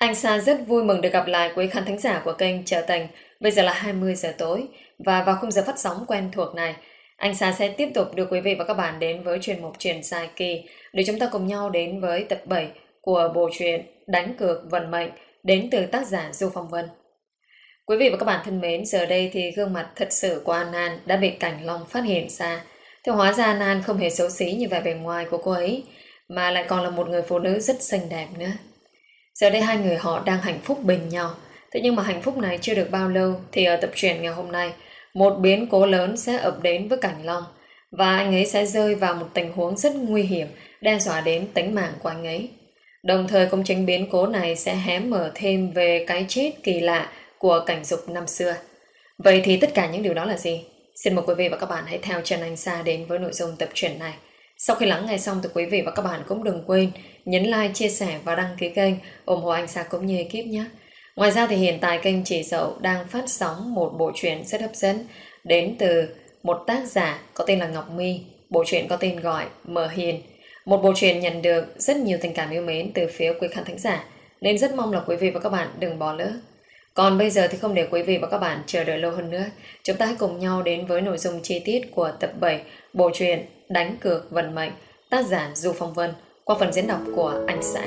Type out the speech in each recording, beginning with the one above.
Anh Sa rất vui mừng được gặp lại quý khán thính giả của kênh Trở Tình. Bây giờ là 20 giờ tối và vào khung giờ phát sóng quen thuộc này, anh Sa sẽ tiếp tục đưa quý vị và các bạn đến với chuyên mục Chuyện dài kỳ để chúng ta cùng nhau đến với tập 7 của bộ truyện Đánh cược vận mệnh đến từ tác giả Du Phong Vân. Quý vị và các bạn thân mến, giờ đây thì gương mặt thật sự của An An đã bị Cảnh Long phát hiện ra. Thì hóa ra An An không hề xấu xí như vẻ bề ngoài của cô ấy, mà lại còn là một người phụ nữ rất xinh đẹp nữa. Giờ đây hai người họ đang hạnh phúc bên nhau. Thế nhưng mà hạnh phúc này chưa được bao lâu thì ở tập truyện ngày hôm nay, một biến cố lớn sẽ ập đến với Cảnh Long và anh ấy sẽ rơi vào một tình huống rất nguy hiểm, đe dọa đến tính mạng của anh ấy. Đồng thời cũng chính biến cố này sẽ hé mở thêm về cái chết kỳ lạ của Cảnh Dục năm xưa. Vậy thì tất cả những điều đó là gì? Xin mời quý vị và các bạn hãy theo chân anh Sa đến với nội dung tập truyện này. Sau khi lắng nghe xong thì quý vị và các bạn cũng đừng quên nhấn like, chia sẻ và đăng ký kênh ủng hộ anh Sa cũng như ekip nhé. Ngoài ra thì hiện tại kênh Chị Dậu đang phát sóng một bộ truyện rất hấp dẫn đến từ một tác giả có tên là Ngọc My. Bộ truyện có tên gọi Mờ Hiền. Một bộ truyện nhận được rất nhiều tình cảm yêu mến từ phía quý khán thính giả, nên rất mong là quý vị và các bạn đừng bỏ lỡ. Còn bây giờ thì không để quý vị và các bạn chờ đợi lâu hơn nữa, chúng ta hãy cùng nhau đến với nội dung chi tiết của tập 7 bộ truyện Đánh cược vận mệnh, tác giả Du Phong Vân, qua phần diễn đọc của anh Xã.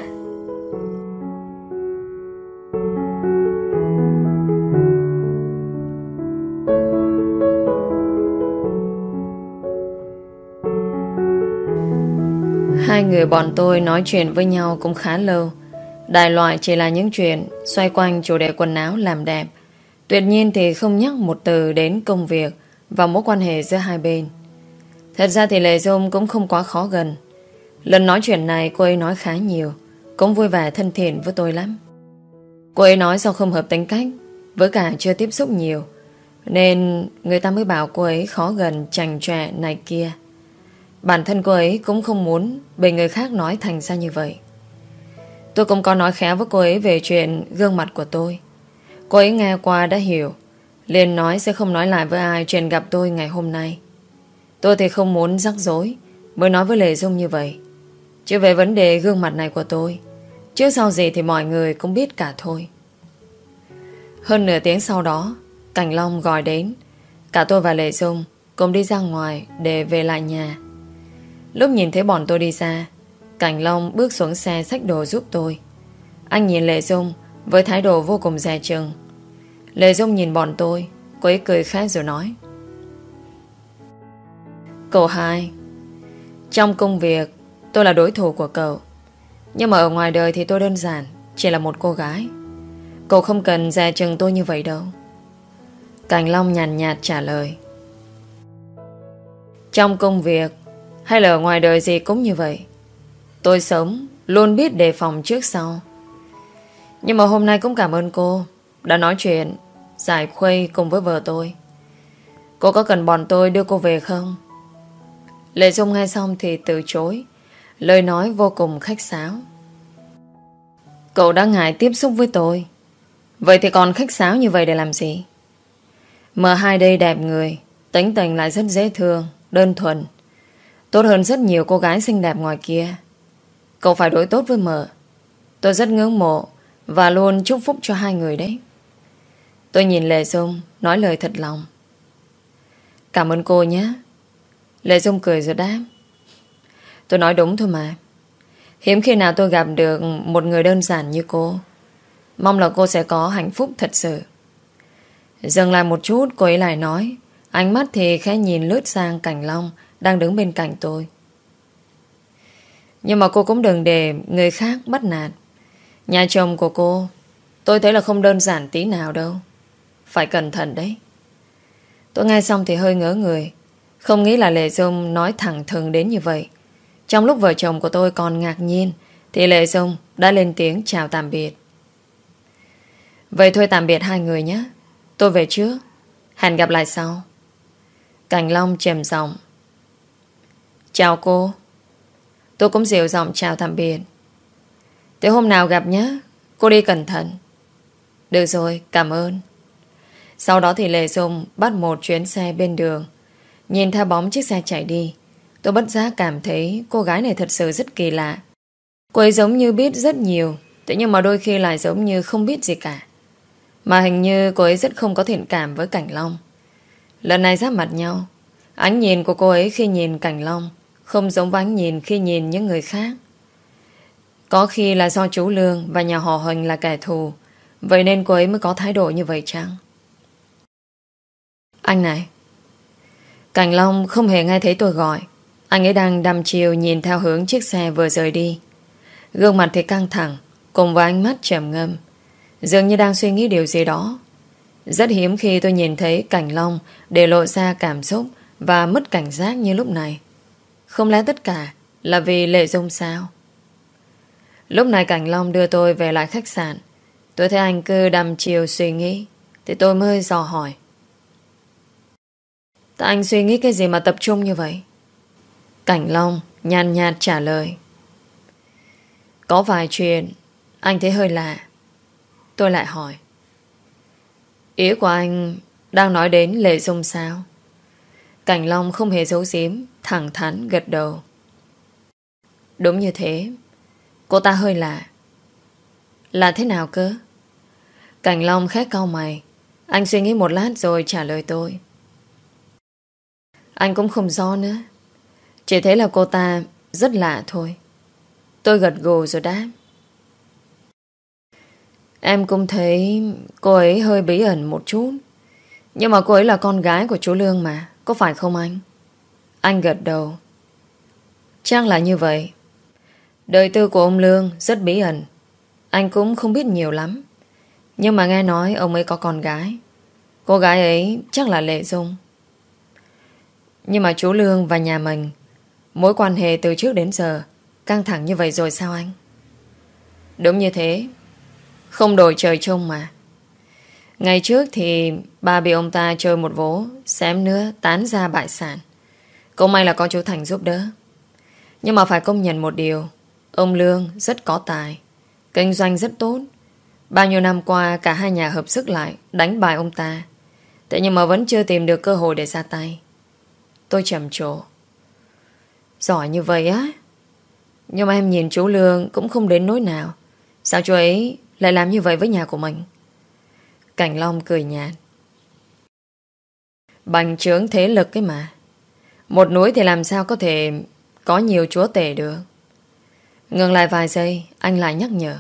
Hai người bọn tôi nói chuyện với nhau cũng khá lâu. Đại loại chỉ là những chuyện xoay quanh chủ đề quần áo làm đẹp. Tuyệt nhiên thì không nhắc một từ đến công việc và mối quan hệ giữa hai bên. Thật ra thì Lệ Dung cũng không quá khó gần. Lần nói chuyện này cô ấy nói khá nhiều, cũng vui vẻ thân thiện với tôi lắm. Cô ấy nói do không hợp tính cách, với cả chưa tiếp xúc nhiều, nên người ta mới bảo cô ấy khó gần, chành chọe này kia. Bản thân cô ấy cũng không muốn bị người khác nói thành ra như vậy. Tôi cũng có nói khéo với cô ấy về chuyện gương mặt của tôi. Cô ấy nghe qua đã hiểu, liền nói sẽ không nói lại với ai chuyện gặp tôi ngày hôm nay. Tôi thì không muốn rắc rối, mới nói với Lệ Dung như vậy. Chứ về vấn đề gương mặt này của tôi, trước sau gì thì mọi người cũng biết cả thôi. Hơn nửa tiếng sau đó, Cảnh Long gọi đến. Cả tôi và Lệ Dung cùng đi ra ngoài để về lại nhà. Lúc nhìn thấy bọn tôi đi ra, Cảnh Long bước xuống xe xách đồ giúp tôi. Anh nhìn Lệ Dung với thái độ vô cùng dè chừng. Lệ Dung nhìn bọn tôi, cô ấy cười khẽ rồi nói: Cậu hai, trong công việc tôi là đối thủ của cậu, nhưng mà ở ngoài đời thì tôi đơn giản chỉ là một cô gái. Cậu không cần dè chừng tôi như vậy đâu. Cảnh Long nhàn nhạt trả lời: Trong công việc hay là ở ngoài đời gì cũng như vậy, tôi sống luôn biết đề phòng trước sau. Nhưng mà hôm nay cũng cảm ơn cô đã nói chuyện giải khuây cùng với vợ tôi. Cô có cần bọn tôi đưa cô về không? Lệ Dung nghe xong thì từ chối, lời nói vô cùng khách sáo. Cậu đã ngại tiếp xúc với tôi, vậy thì còn khách sáo như vậy để làm gì? M2 đây đẹp người, tính tình lại rất dễ thương, đơn thuần, tốt hơn rất nhiều cô gái xinh đẹp ngoài kia. Cậu phải đối tốt với mợ. Tôi rất ngưỡng mộ và luôn chúc phúc cho hai người đấy. Tôi nhìn Lệ Dung nói lời thật lòng: Cảm ơn cô nhé. Lệ Dung cười rồi đáp: Tôi nói đúng thôi mà. Hiếm khi nào tôi gặp được một người đơn giản như cô. Mong là cô sẽ có hạnh phúc thật sự. Dừng lại một chút, cô ấy lại nói, ánh mắt thì khẽ nhìn lướt sang Cảnh Long đang đứng bên cạnh tôi: Nhưng mà cô cũng đừng để người khác bắt nạt. Nhà chồng của cô tôi thấy là không đơn giản tí nào đâu. Phải cẩn thận đấy. Tôi nghe xong thì hơi ngớ người, không nghĩ là Lệ Dung nói thẳng thừng đến như vậy. Trong lúc vợ chồng của tôi còn ngạc nhiên thì Lệ Dung đã lên tiếng chào tạm biệt. Vậy thôi, tạm biệt hai người nhé. Tôi về trước, hẹn gặp lại sau. Cảnh Long trầm giọng: Chào cô. Tôi cũng dịu giọng chào tạm biệt. Thế hôm nào gặp nhé. Cô đi cẩn thận. Được rồi, cảm ơn. Sau đó thì Lệ Dung bắt một chuyến xe bên đường. Nhìn theo bóng chiếc xe chạy đi, tôi bất giác cảm thấy cô gái này thật sự rất kỳ lạ. Cô ấy giống như biết rất nhiều Thế nhưng mà đôi khi lại giống như không biết gì cả. Mà hình như cô ấy rất không có thiện cảm với Cảnh Long. Lần này giáp mặt nhau, ánh nhìn của cô ấy khi nhìn Cảnh Long không giống với ánh nhìn khi nhìn những người khác. Có khi là do chú Lương và nhà họ Huỳnh là kẻ thù, vậy nên cô ấy mới có thái độ như vậy chăng? Anh này. Cảnh Long không hề nghe thấy tôi gọi. Anh ấy đang đăm chiêu nhìn theo hướng chiếc xe vừa rời đi. Gương mặt thì căng thẳng, cùng với ánh mắt trầm ngâm, dường như đang suy nghĩ điều gì đó. Rất hiếm khi tôi nhìn thấy Cảnh Long để lộ ra cảm xúc và mất cảnh giác như lúc này. Không lẽ tất cả là vì Lệ Dung sao? Lúc này Cảnh Long đưa tôi về lại khách sạn. Tôi thấy anh cứ đăm chiêu suy nghĩ, thì tôi mới dò hỏi. Tại anh suy nghĩ cái gì mà tập trung như vậy? Cảnh Long nhàn nhạt trả lời. Có vài chuyện anh thấy hơi lạ. Tôi lại hỏi. Ý của anh đang nói đến Lệ Dung sao? Cảnh Long không hề giấu giếm, thẳng thắn gật đầu. Đúng như thế. Cô ta hơi lạ. Là thế nào cơ? Cảnh Long khẽ cau mày. Anh suy nghĩ một lát rồi trả lời tôi. Anh cũng không rõ nữa. Chỉ thấy là cô ta rất lạ thôi. Tôi gật gù rồi đáp. Em cũng thấy cô ấy hơi bí ẩn một chút. Nhưng mà cô ấy là con gái của chú Lương mà, có phải không anh? Anh gật đầu. Chắc là như vậy. Đời tư của ông Lương rất bí ẩn. Anh cũng không biết nhiều lắm. Nhưng mà nghe nói ông ấy có con gái. Cô gái ấy chắc là Lệ Dung. Nhưng mà chú Lương và nhà mình mối quan hệ từ trước đến giờ căng thẳng như vậy rồi sao anh? Đúng như thế. Không đổi trời chung mà. Ngày trước thì bà bị ông ta chơi một vố, xém nữa tán ra bại sản. Cũng may là có chú Thành giúp đỡ. Nhưng mà phải công nhận một điều, ông Lương rất có tài, kinh doanh rất tốt. Bao nhiêu năm qua cả hai nhà hợp sức lại đánh bại ông ta. Thế nhưng mà vẫn chưa tìm được cơ hội để ra tay. Tôi trầm trồ. Giỏi như vậy á? Nhưng mà em nhìn chú Lương cũng không đến nỗi nào. Sao chú ấy lại làm như vậy với nhà của mình? Cảnh Long cười nhạt. Bành trướng thế lực cái mà. Một núi thì làm sao có thể có nhiều chúa tể được. Ngừng lại vài giây, anh lại nhắc nhở.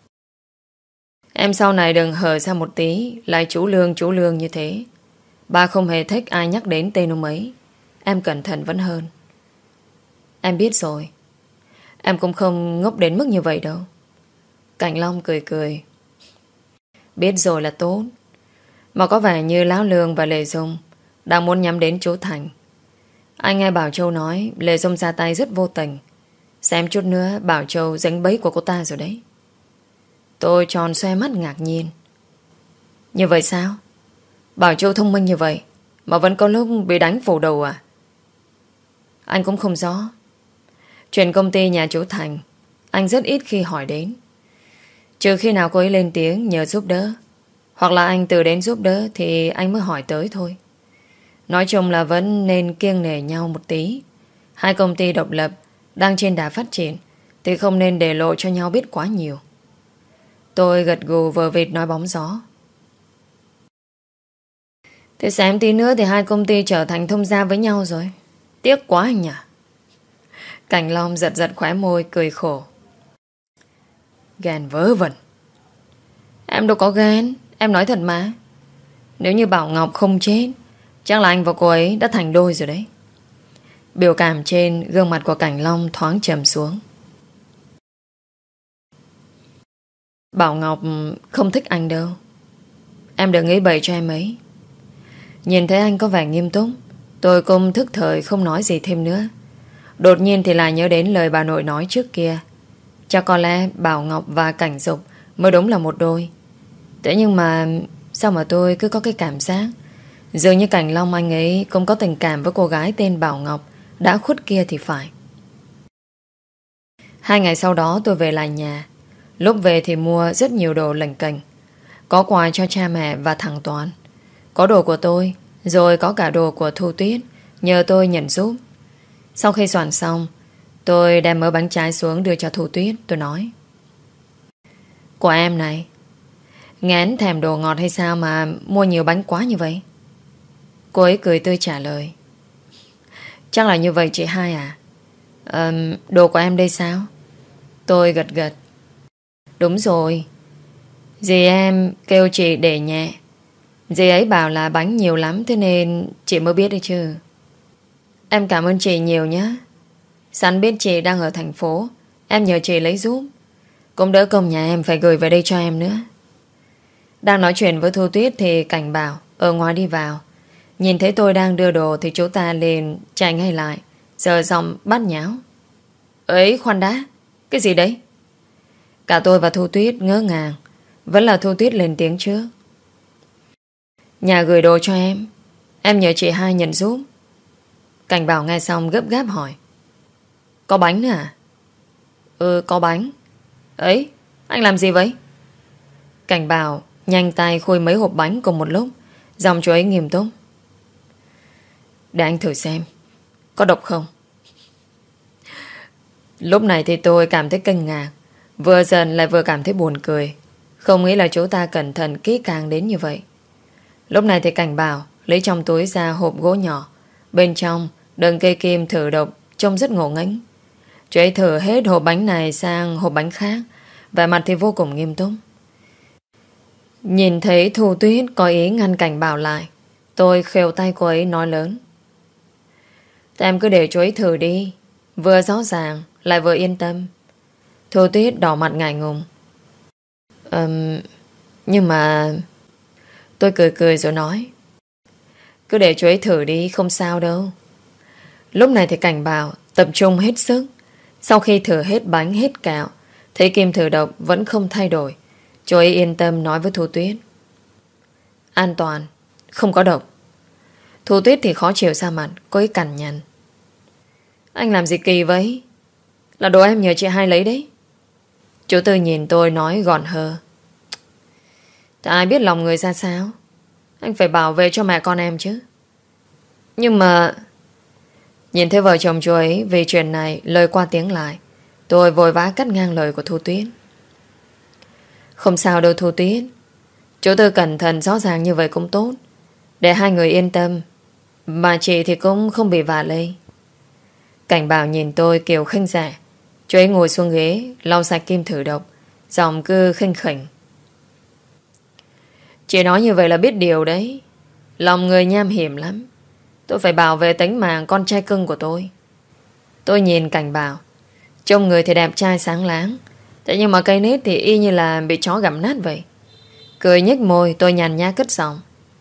Em sau này đừng hở ra một tí lại chú Lương như thế. Ba không hề thích ai nhắc đến tên ông ấy. Em cẩn thận vẫn hơn. Em biết rồi. Em cũng không ngốc đến mức như vậy đâu. Cảnh Long cười cười. Biết rồi là tốt. Mà có vẻ như Lão Lương và Lệ Dung đang muốn nhắm đến chú Thành. Anh nghe Bảo Châu nói Lệ Dung ra tay rất vô tình. Xem chút nữa Bảo Châu dính bẫy của cô ta rồi đấy. Tôi tròn xoe mắt ngạc nhiên. Như vậy sao? Bảo Châu thông minh như vậy mà vẫn có lúc bị đánh phủ đầu à? Anh cũng không rõ. Chuyện công ty nhà chú Thành anh rất ít khi hỏi đến. Trừ khi nào cô ấy lên tiếng nhờ giúp đỡ, hoặc là anh tự đến giúp đỡ thì anh mới hỏi tới thôi. Nói chung là vẫn nên kiêng nể nhau một tí. Hai công ty độc lập đang trên đà phát triển thì không nên để lộ cho nhau biết quá nhiều. Tôi gật gù vờ vịt nói bóng gió. Thế xem tí nữa thì hai công ty trở thành thông gia với nhau rồi. Tiếc quá anh nhỉ. Cảnh Long giật giật khóe môi cười khổ. Ghen vớ vẩn. Em đâu có ghen. Em nói thật mà. Nếu như Bảo Ngọc không chết, chắc là anh và cô ấy đã thành đôi rồi đấy. Biểu cảm trên gương mặt của Cảnh Long thoáng trầm xuống. Bảo Ngọc không thích anh đâu. Em đừng nghĩ bậy cho em ấy. Nhìn thấy anh có vẻ nghiêm túc, tôi cũng thức thời không nói gì thêm nữa. Đột nhiên thì lại nhớ đến lời bà nội nói trước kia. Chắc có lẽ Bảo Ngọc và Cảnh Dục mới đúng là một đôi. Thế nhưng mà sao mà tôi cứ có cái cảm giác dường như Cảnh Long anh ấy cũng có tình cảm với cô gái tên Bảo Ngọc đã khuất kia thì phải. 2 ngày sau đó tôi về lại nhà. Lúc về thì mua rất nhiều đồ lỉnh kỉnh. Có quà cho cha mẹ và thằng Toàn. Có đồ của tôi, rồi có cả đồ của Thu Tuyết, nhờ tôi nhận giúp. Sau khi soạn xong, tôi đem mớ bánh trái xuống đưa cho Thu Tuyết. Tôi nói: Của em này. Ngán thèm đồ ngọt hay sao mà mua nhiều bánh quá như vậy? Cô ấy cười tươi trả lời. Chắc là như vậy chị hai à? Đồ của em đây sao? Tôi gật gật. Đúng rồi. Dì em kêu chị để nhẹ. Dì ấy bảo là bánh nhiều lắm, thế nên chị mới biết đấy chứ. Em cảm ơn chị nhiều nhé. Sẵn biết chị đang ở thành phố, em nhờ chị lấy giúp. Cũng đỡ công nhà em phải gửi về đây cho em nữa. Đang nói chuyện với Thu Tuyết thì Cảnh Bảo ở ngoài đi vào. Nhìn thấy tôi đang đưa đồ thì chú ta liền chạy ngay lại, giờ giọng bắt nháo. Ấy khoan đã, cái gì đấy? Cả tôi và Thu Tuyết ngỡ ngàng. Vẫn là Thu Tuyết lên tiếng trước. Nhà gửi đồ cho em nhờ chị hai nhận giúp. Cảnh Bảo nghe xong gấp gáp hỏi. Có bánh nữa à? Ừ, có bánh. Ấy, anh làm gì vậy? Cảnh Bảo nhanh tay khui mấy hộp bánh cùng một lúc. Giọng chú ấy nghiêm túc. Để anh thử xem có độc không. Lúc này thì tôi cảm thấy kinh ngạc, vừa giận lại vừa cảm thấy buồn cười. Không nghĩ là chú ta cẩn thận kỹ càng đến như vậy. Lúc này thì Cảnh Bảo lấy trong túi ra hộp gỗ nhỏ. Bên trong đựng cây kim thử độc, trông rất ngộ nghếch. Chú ấy thử hết hộp bánh này sang hộp bánh khác, vẻ mặt thì vô cùng nghiêm túc. Nhìn thấy Thu Tuyết có ý ngăn Cảnh Bảo lại, tôi khều tay cô ấy nói lớn. Em cứ để chú ấy thử đi, vừa rõ ràng lại vừa yên tâm. Thu Tuyết đỏ mặt ngại ngùng. Nhưng mà... Tôi cười cười rồi nói. Cứ để chú ấy thử đi, không sao đâu. Lúc này thì Cảnh Bảo tập trung hết sức. Sau khi thử hết bánh hết kẹo, thấy kim thử độc vẫn không thay đổi, chú ấy yên tâm nói với Thu Tuyết. An toàn, không có độc. Thu Tuyết thì khó chịu ra mặt, cô ấy cằn nhằn. Anh làm gì kỳ vậy? Là đồ em nhờ chị hai lấy đấy. Chú Tư nhìn tôi nói gọn hờ. Ai biết lòng người ra sao. Anh phải bảo vệ cho mẹ con em chứ. Nhưng mà... Nhìn thấy vợ chồng chú ấy vì chuyện này lời qua tiếng lại, tôi vội vã cắt ngang lời của Thu Tuyết. Không sao đâu Thu Tuyết. Chú Tư cẩn thận rõ ràng như vậy cũng tốt, để hai người yên tâm. Mà chị thì cũng không bị vạ lây. Cảnh Bảo nhìn tôi kiểu khinh rẻ. Chú ấy ngồi xuống ghế lau sạch kim thử độc, giọng cứ khinh khỉnh. Chị nói như vậy là biết điều đấy. Lòng người nham hiểm lắm. Tôi phải bảo vệ tính mạng con trai cưng của tôi. Tôi nhìn Cảnh Bảo, trông người thì đẹp trai sáng láng, thế nhưng mà cây nết thì y như là bị chó gặm nát vậy. Cười nhếch môi, tôi nhàn nhã cất giọng.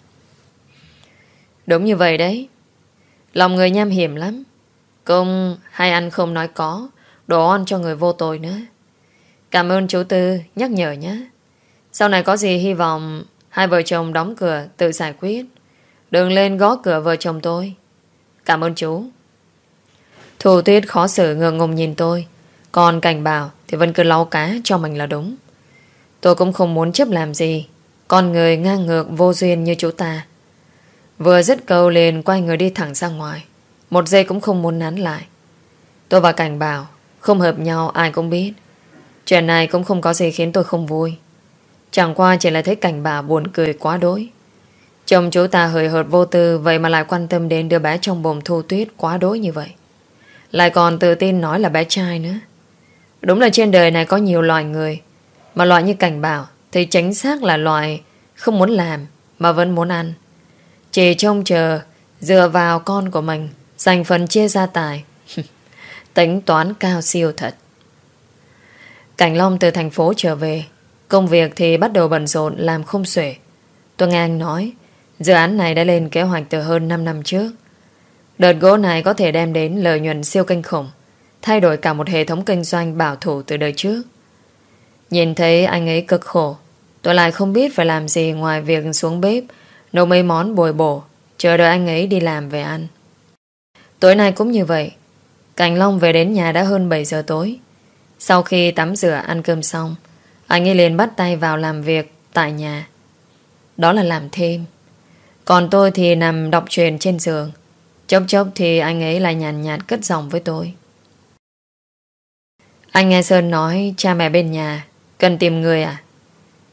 Đúng như vậy đấy. Lòng người nham hiểm lắm. Công hay ăn không nói có, đồ ăn cho người vô tội nữa. Cảm ơn chú Tư nhắc nhở nhé. Sau này có gì hy vọng hai vợ chồng đóng cửa tự giải quyết. Đừng lên gõ cửa vợ chồng tôi. Cảm ơn chú. Thu Tuyết khó xử ngượng ngùng nhìn tôi, còn Cảnh Bảo thì vẫn cứ lau cá cho mình là đúng. Tôi cũng không muốn chấp làm gì con người ngang ngược vô duyên như chú ta. Vừa dứt câu liền quay người đi thẳng ra ngoài, một giây cũng không muốn nán lại. Tôi và Cảnh Bảo không hợp nhau ai cũng biết. Chuyện này cũng không có gì khiến tôi không vui. Chẳng qua chỉ là thấy Cảnh Bảo buồn cười quá đỗi. Chồng chú ta hời hợt vô tư, vậy mà lại quan tâm đến đứa bé trong bụng Thu Tuyết quá đỗi như vậy. Lại còn tự tin nói là bé trai nữa. Đúng là trên đời này có nhiều loại người, mà loại như Cảnh Bảo thì chính xác là loại không muốn làm mà vẫn muốn ăn. Chỉ trông chờ dựa vào con của mình giành phần chia gia tài. Tính toán cao siêu thật. Cảnh Long từ thành phố trở về, công việc thì bắt đầu bận rộn làm không xuể. Tôi nghe anh nói dự án này đã lên kế hoạch từ hơn 5 năm trước. Đợt gỗ này có thể đem đến lợi nhuận siêu kinh khủng, thay đổi cả một hệ thống kinh doanh bảo thủ từ đời trước. Nhìn thấy anh ấy cực khổ, tôi lại không biết phải làm gì ngoài việc xuống bếp nấu mấy món bồi bổ, chờ đợi anh ấy đi làm về ăn. Tối nay cũng như vậy. Cảnh Long về đến nhà đã hơn 7 giờ tối. Sau khi tắm rửa ăn cơm xong, anh ấy liền bắt tay vào làm việc tại nhà. Đó là làm thêm. Còn tôi thì nằm đọc truyện trên giường. Chốc chốc thì anh ấy lại nhàn nhạt cất giọng với tôi. Anh nghe Sơn nói cha mẹ bên nhà cần tìm người à?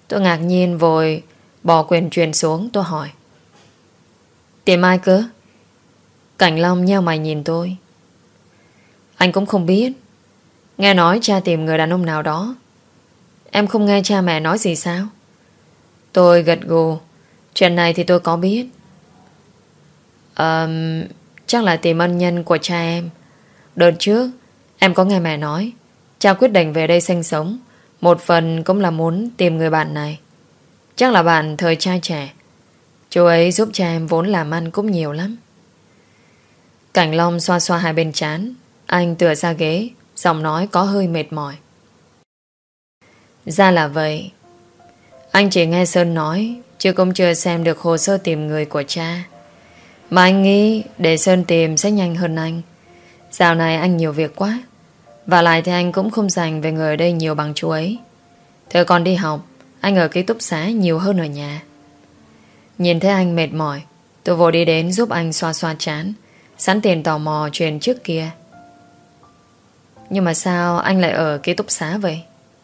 Tôi ngạc nhiên vội bỏ quyển truyện xuống. Tôi hỏi: Tìm ai cơ? Cảnh Long nheo mày nhìn tôi. Anh cũng không biết. Nghe nói cha tìm người đàn ông nào đó. Em không nghe cha mẹ nói gì sao? Tôi gật gù. Chuyện này thì tôi có biết. Chắc là tìm ân nhân của cha em. Đợt trước em có nghe mẹ nói cha quyết định về đây sinh sống. Một phần cũng là muốn tìm người bạn này. Chắc là bạn thời trai trẻ. Chú ấy giúp cha em vốn làm ăn cũng nhiều lắm. Cảnh Long xoa xoa hai bên trán. Anh tựa ra ghế, giọng nói có hơi mệt mỏi. Ra là vậy. Anh chỉ nghe Sơn nói, chứ cũng chưa xem được hồ sơ tìm người của cha. Mà anh nghĩ để Sơn tìm sẽ nhanh hơn anh. Dạo này anh nhiều việc quá. Và lại thì anh cũng không dành về người ở đây nhiều bằng chú ấy. Thời còn đi học, anh ở ký túc xá nhiều hơn ở nhà. Nhìn thấy anh mệt mỏi, tôi vội đi đến giúp anh xoa xoa trán, sẵn tiền tò mò chuyện trước kia. Nhưng mà sao anh lại ở ký túc xá vậy?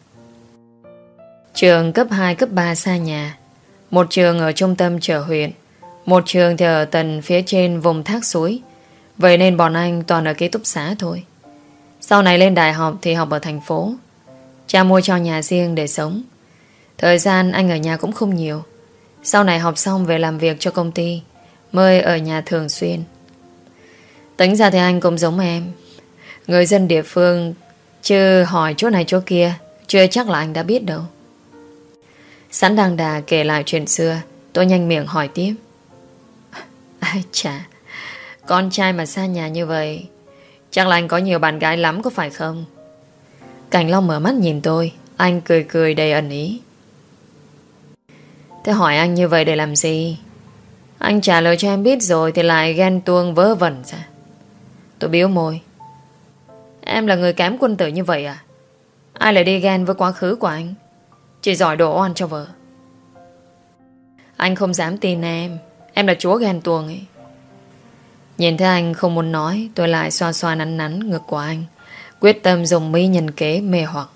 Trường cấp 2, cấp 3 xa nhà. Một trường ở trung tâm chợ huyện, một trường thì ở tận phía trên vùng thác suối. Vậy nên bọn anh toàn ở ký túc xá thôi. Sau này lên đại học thì học ở thành phố. Cha mua cho nhà riêng để sống. Thời gian anh ở nhà cũng không nhiều. Sau này học xong về làm việc cho công ty, mới ở nhà thường xuyên. Tính ra thì anh cũng giống em. Người dân địa phương, chứ hỏi chỗ này chỗ kia chưa chắc là anh đã biết đâu. Sẵn đang đà kể lại chuyện xưa, tôi nhanh miệng hỏi tiếp. Ai chà, con trai mà xa nhà như vậy, chắc là anh có nhiều bạn gái lắm có phải không? Cảnh Long mở mắt nhìn tôi. Anh cười cười đầy ẩn ý. Thế hỏi anh như vậy để làm gì? Anh trả lời cho em biết rồi thì lại ghen tuông vớ vẩn ra. Tôi biếu môi. Em là người kém quân tử như vậy à? Ai lại đi ghen với quá khứ của anh? Chỉ giỏi đổ oan cho vợ. Anh không dám tin em. Em là chúa ghen tuông ấy. Nhìn thấy anh không muốn nói, tôi lại xoa xoa nắn nắn ngực của anh, quyết tâm dùng mỹ nhân kế mê hoặc.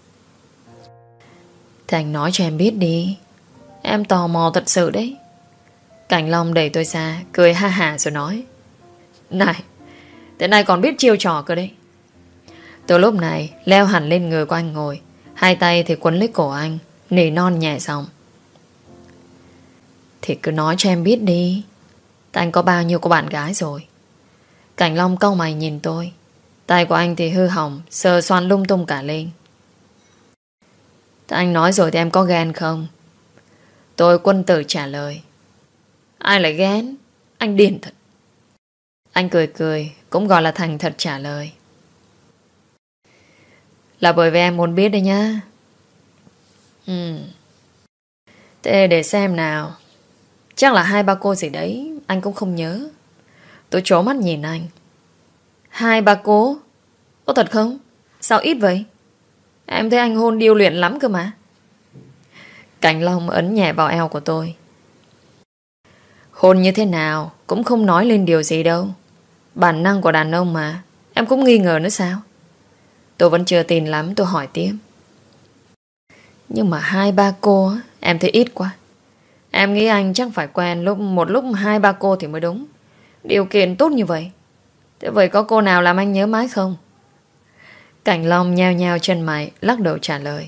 Thì anh nói cho em biết đi. Em tò mò thật sự đấy. Cảnh Long đẩy tôi ra, cười ha hả rồi nói. Này, thế này còn biết chiêu trò cơ đấy. Tôi lúc này leo hẳn lên người của anh ngồi, hai tay thì quấn lấy cổ anh, nỉ non nhẹ giọng. Thì cứ nói cho em biết đi. Anh có bao nhiêu cô bạn gái rồi? Cảnh Long cau mày nhìn tôi. Tay của anh thì hư hỏng, sờ soạn lung tung cả lên. Anh nói rồi thì em có ghen không? Tôi quân tử trả lời. Ai lại ghen? Anh điên thật. Anh cười cười, cũng gọi là thành thật trả lời. Là bởi vì em muốn biết đấy nhá. Thế để xem nào. Chắc là 2-3 cô gì đấy, anh cũng không nhớ. Tôi trố mắt nhìn anh. 2-3 cô? Có thật không? Sao ít vậy? Em thấy anh hôn điêu luyện lắm cơ mà. Cảnh Long ấn nhẹ vào eo của tôi. Hôn như thế nào cũng không nói lên điều gì đâu. Bản năng của đàn ông mà. Em cũng nghi ngờ nữa sao? Tôi vẫn chưa tin lắm, tôi hỏi tiếp. Nhưng mà 2-3 cô em thấy ít quá. Em nghĩ anh chắc phải quen một lúc 2-3 cô thì mới đúng. Điều kiện tốt như vậy. Thế vậy có cô nào làm anh nhớ mãi không? Cảnh Long nheo nheo chân mày, lắc đầu trả lời.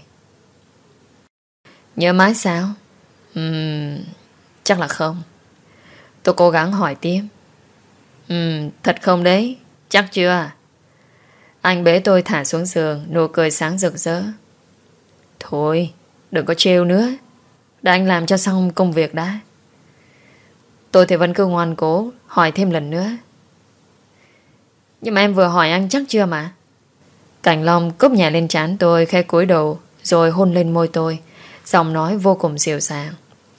Nhớ mãi sao? Chắc là không. Tôi cố gắng hỏi tiếp. Thật không đấy? Chắc chưa? Anh bế tôi thả xuống giường, nụ cười sáng rực rỡ. Thôi, đừng có trêu nữa. Để anh làm cho xong công việc đã. Tôi thì vẫn cứ ngoan cố hỏi thêm lần nữa. Nhưng mà em vừa hỏi anh chắc chưa mà. Cảnh Long cúp nhẹ lên trán tôi, khẽ cúi đầu rồi hôn lên môi tôi, giọng nói vô cùng dịu dàng.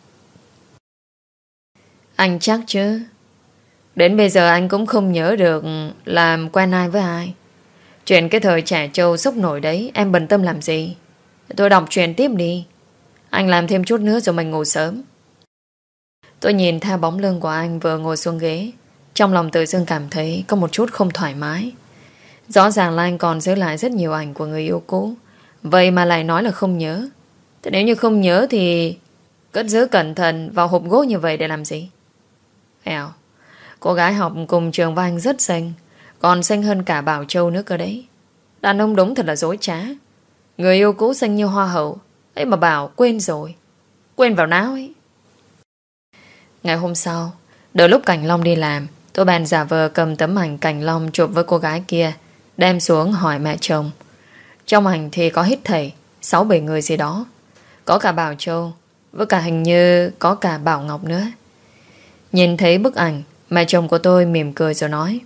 Anh chắc chứ? Đến bây giờ anh cũng không nhớ được làm quen ai với ai. Chuyện cái thời trẻ trâu sốc nổi đấy em bận tâm làm gì? Tôi đọc chuyện tiếp đi. Anh làm thêm chút nữa rồi mình ngủ sớm. Tôi nhìn theo bóng lưng của anh vừa ngồi xuống ghế, trong lòng tự dưng cảm thấy có một chút không thoải mái. Rõ ràng là anh còn giữ lại rất nhiều ảnh của người yêu cũ, vậy mà lại nói là không nhớ. Thế nếu như không nhớ thì cất giữ cẩn thận vào hộp gỗ như vậy để làm gì? Hèo, cô gái học cùng trường với anh rất xinh, còn xinh hơn cả Bảo Châu nữa cơ đấy. Đàn ông đúng thật là dối trá. Người yêu cũ xinh như hoa hậu ấy mà bảo quên rồi. Quên vào não ấy. Ngày hôm sau, đợi lúc Cảnh Long đi làm, tôi bèn giả vờ cầm tấm ảnh Cảnh Long chụp với cô gái kia, đem xuống hỏi mẹ chồng. Trong ảnh thì có hết thảy 6-7 người gì đó. Có cả Bảo Châu, với cả hình như có cả Bảo Ngọc nữa. Nhìn thấy bức ảnh, mẹ chồng của tôi mỉm cười rồi nói: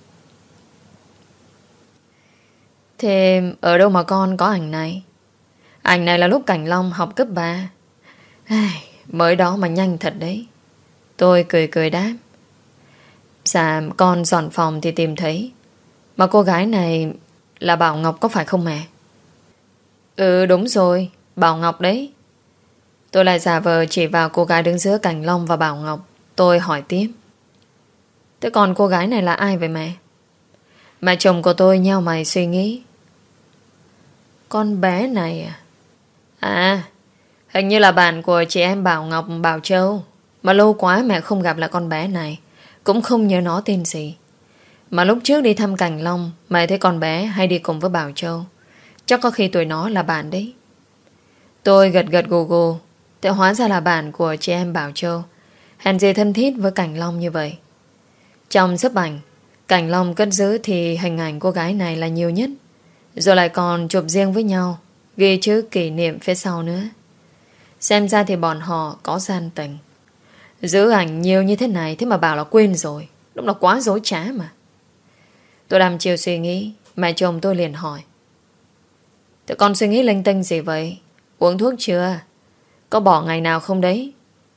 Thế ở đâu mà con có ảnh này? Ảnh này là lúc Cảnh Long học cấp 3. Mới đó mà nhanh thật đấy. Tôi cười cười đáp: Dạ con dọn phòng thì tìm thấy. Mà cô gái này là Bảo Ngọc có phải không mẹ? Ừ đúng rồi, Bảo Ngọc đấy. Tôi lại giả vờ chỉ vào cô gái đứng giữa Cảnh Long và Bảo Ngọc. Tôi hỏi tiếp: Thế còn cô gái này là ai vậy mẹ? Mẹ chồng của tôi nheo mày suy nghĩ: Con bé này à? À, hình như là bạn của chị em Bảo Ngọc, Bảo Châu. Mà lâu quá mẹ không gặp lại con bé này, cũng không nhớ nó tên gì. Mà lúc trước đi thăm Cảnh Long, mẹ thấy con bé hay đi cùng với Bảo Châu. Chắc có khi tụi nó là bạn đấy. Tôi gật gật gù gù. Thế hóa ra là bạn của chị em Bảo Châu, hèn gì thân thiết với Cảnh Long như vậy. Trong xếp ảnh, Cảnh Long cất giữ thì hình ảnh cô gái này là nhiều nhất. Rồi lại còn chụp riêng với nhau, ghi chữ kỷ niệm phía sau nữa. Xem ra thì bọn họ có gian tình. Giữ ảnh nhiều như thế này, thế mà bảo là quên rồi. Đúng là quá dối trá mà. Tôi đăm chiều suy nghĩ, mẹ chồng tôi liền hỏi: Thế con suy nghĩ linh tinh gì vậy? Uống thuốc chưa? Có bỏ ngày nào không đấy?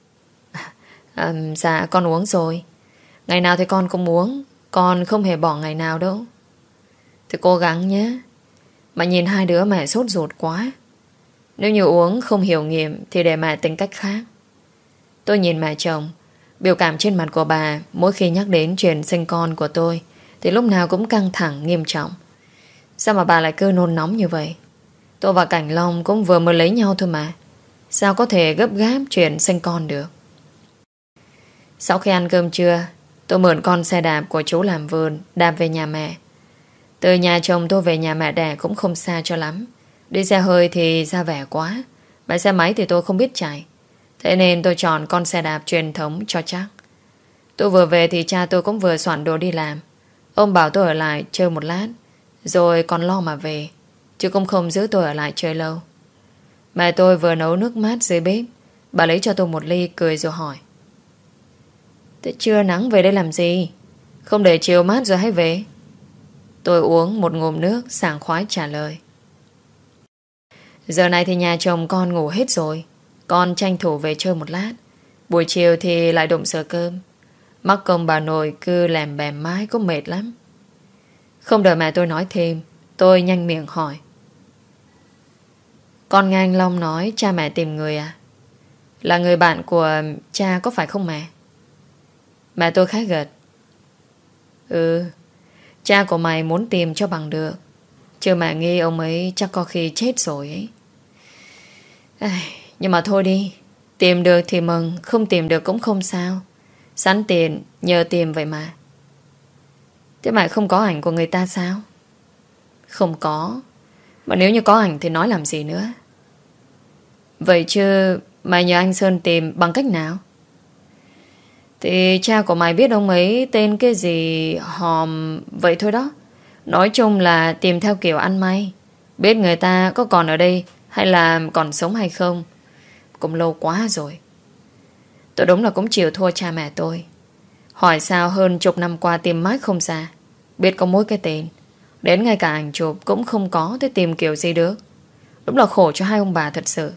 Dạ con uống rồi. Ngày nào thì con cũng uống. Con không hề bỏ ngày nào đâu. Thì cố gắng nhé. Mà nhìn hai đứa mẹ sốt ruột quá. Nếu như uống không hiểu nghiệm thì để mẹ tính cách khác. Tôi nhìn mẹ chồng. Biểu cảm trên mặt của bà mỗi khi nhắc đến chuyện sinh con của tôi thì lúc nào cũng căng thẳng nghiêm trọng. Sao mà bà lại cứ nôn nóng như vậy? Tôi và Cảnh Long cũng vừa mới lấy nhau thôi mà. Sao có thể gấp gáp chuyện sinh con được? Sau khi ăn cơm trưa, tôi mượn con xe đạp của chú làm vườn đạp về nhà mẹ. Từ nhà chồng tôi về nhà mẹ đẻ cũng không xa cho lắm. Đi xe hơi thì ra vẻ quá. Mà xe máy thì tôi không biết chạy. Thế nên tôi chọn con xe đạp truyền thống cho chắc. Tôi vừa về thì cha tôi cũng vừa soạn đồ đi làm. Ông bảo tôi ở lại chơi một lát, rồi còn lo mà về, chứ cũng không giữ tôi ở lại chơi lâu. Mẹ tôi vừa nấu nước mát dưới bếp. Bà lấy cho tôi một ly cười rồi hỏi: Thế trưa nắng về đây làm gì? Không để chiều mát rồi hãy về? Tôi uống một ngụm nước sảng khoái trả lời: Giờ này thì nhà chồng con ngủ hết rồi. Con tranh thủ về chơi một lát. Buổi chiều thì lại đụng sờ cơm. Mắc công bà nội cứ lèm bèm mãi cũng mệt lắm. Không đợi mẹ tôi nói thêm, tôi nhanh miệng hỏi: Con nghe anh Long nói cha mẹ tìm người à? Là người bạn của cha có phải không mẹ? Mẹ tôi khá gật: Ừ, cha của mày muốn tìm cho bằng được. Chứ mẹ nghi ông ấy chắc có khi chết rồi ấy. Nhưng mà thôi đi. Tìm được thì mừng, không tìm được cũng không sao. Sẵn tiền nhờ tìm vậy mà. Thế mày không có ảnh của người ta sao? Không có. Mà nếu như có ảnh thì nói làm gì nữa? Vậy chứ mày nhờ anh Sơn tìm bằng cách nào? Thì cha của mày biết ông ấy tên cái gì Hòm vậy thôi đó. Nói chung là tìm theo kiểu ăn may. Biết người ta có còn ở đây hay là còn sống hay không. Cũng lâu quá rồi. Tôi đúng là cũng chịu thua cha mẹ tôi. Hỏi sao hơn chục năm qua tìm mãi không ra. Biết có mỗi cái tên. Đến ngay cả ảnh chụp cũng không có. Thế tìm kiểu gì được. Đúng là khổ cho hai ông bà thật sự.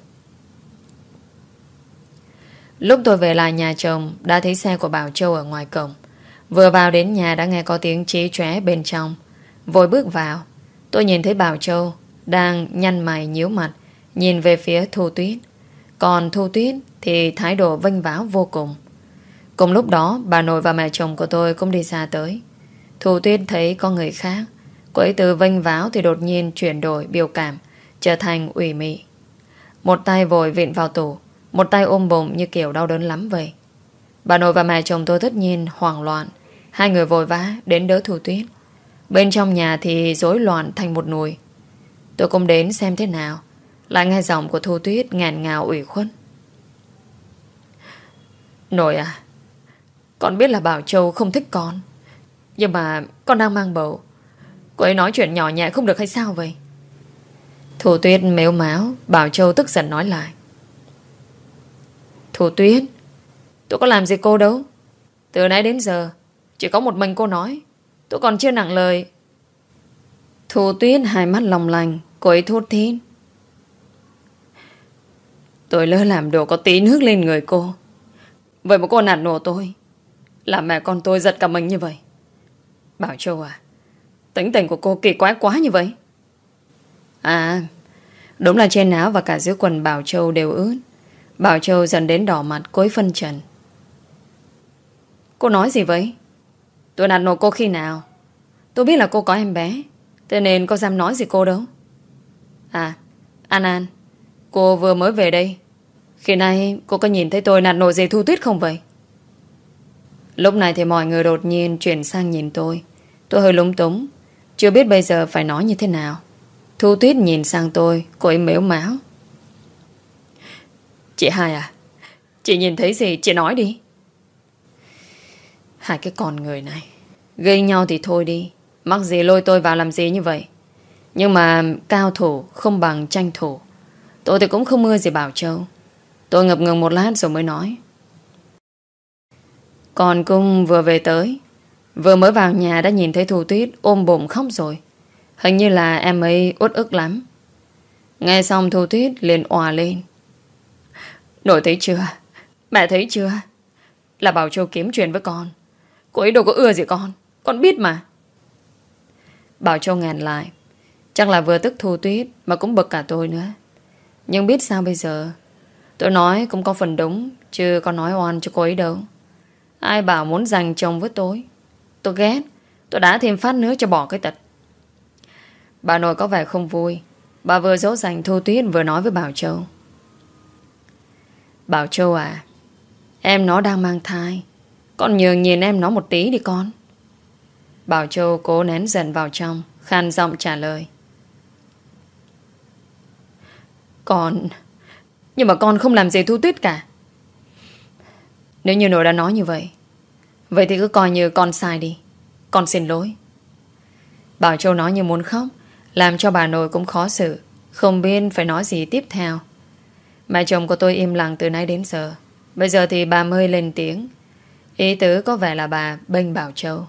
Lúc tôi về lại nhà chồng, đã thấy xe của Bảo Châu ở ngoài cổng. Vừa vào đến nhà đã nghe có tiếng chí chóe bên trong. Vội bước vào, tôi nhìn thấy Bảo Châu đang nhăn mày nhíu mặt, nhìn về phía Thu Tuyết. Còn Thu Tuyết thì thái độ vênh váo vô cùng. Cùng lúc đó, bà nội và mẹ chồng của tôi cũng đi xa tới. Thu Tuyết thấy có người khác, cô ấy từ vênh váo thì đột nhiên chuyển đổi biểu cảm, trở thành ủy mị. Một tay vội vịn vào tủ, một tay ôm bụng như kiểu đau đớn lắm vậy. Bà nội và mẹ chồng tôi tất nhiên hoảng loạn. Hai người vội vã đến đỡ Thu Tuyết. Bên trong nhà thì rối loạn thành một nùi. Tôi cũng đến xem thế nào. Lại nghe giọng của Thu Tuyết ngàn ngào ủy khuất. Nội à, con biết là Bảo Châu không thích con, nhưng mà con đang mang bầu. Cô ấy nói chuyện nhỏ nhẹ không được hay sao vậy? Thu Tuyết mếu máo. Bảo Châu tức giận nói lại. Thu Tuyết, tôi có làm gì cô đâu. Từ nãy đến giờ chỉ có một mình cô nói, tôi còn chưa nặng lời. Thu Tuyết hai mắt long lanh. Cô ấy thốt thít. Tôi lỡ làm đồ có tí nước lên người cô, vậy mà cô nạt nổ tôi, làm mẹ con tôi giật cả mình như vậy. Bảo Châu à, tính tình của cô kỳ quái quá như vậy. À, đúng là trên áo và cả dưới quần Bảo Châu đều ướt. Bảo Châu dần đến đỏ mặt. Cô ấy phân trần. Cô nói gì vậy? Tôi nạt nổ cô khi nào? Tôi biết là cô có em bé, thế nên có dám nói gì cô đâu. À, An, cô vừa mới về đây. Khi nãy cô có nhìn thấy tôi nạt nổ gì Thu Tuyết không vậy? Lúc này thì mọi người đột nhiên chuyển sang nhìn tôi. Tôi hơi lúng túng, chưa biết bây giờ phải nói như thế nào. Thu Tuyết nhìn sang tôi. Cô ấy mếu máo. Chị hai à, chị nhìn thấy gì chị nói đi. Hai cái con người này gây nhau thì thôi đi, mắc gì lôi tôi vào làm gì như vậy. Nhưng mà cao thủ không bằng tranh thủ. Tôi thì cũng không ưa gì Bảo Châu. Tôi ngập ngừng một lát rồi mới nói. Con Cung vừa về tới, vừa mới vào nhà đã nhìn thấy Thu Tuyết ôm bụng khóc rồi. Hình như là em ấy uất ức lắm. Nghe xong Thu Tuyết liền òa lên. Nội thấy chưa? Mẹ thấy chưa? Là Bảo Châu kiếm chuyện với con. Cô ấy đâu có ưa gì con biết mà. Bảo Châu ngàn lại. Chắc là vừa tức Thu Tuyết mà cũng bực cả tôi nữa. Nhưng biết sao bây giờ? Tôi nói cũng có phần đúng, chứ có nói oan cho cô ấy đâu. Ai bảo muốn giành chồng với tôi ghét. Tôi đá thêm phát nữa cho bỏ cái tật. Bà nội có vẻ không vui. Bà vừa dỗ dành Thu Tuyết vừa nói với Bảo Châu. Bảo Châu à, em nó đang mang thai, con nhường nhìn em nó một tí đi con. Bảo Châu cố nén dần vào trong, khan giọng trả lời. Nhưng mà con không làm gì Thu Tuyết cả. Nếu như nội đã nói như vậy, vậy thì cứ coi như con sai đi. Con xin lỗi. Bảo Châu nói như muốn khóc, làm cho bà nội cũng khó xử, không biết phải nói gì tiếp theo. Mẹ chồng của tôi im lặng từ nay đến giờ. Bây giờ thì bà mới lên tiếng. Ý tứ có vẻ là bà bênh Bảo Châu.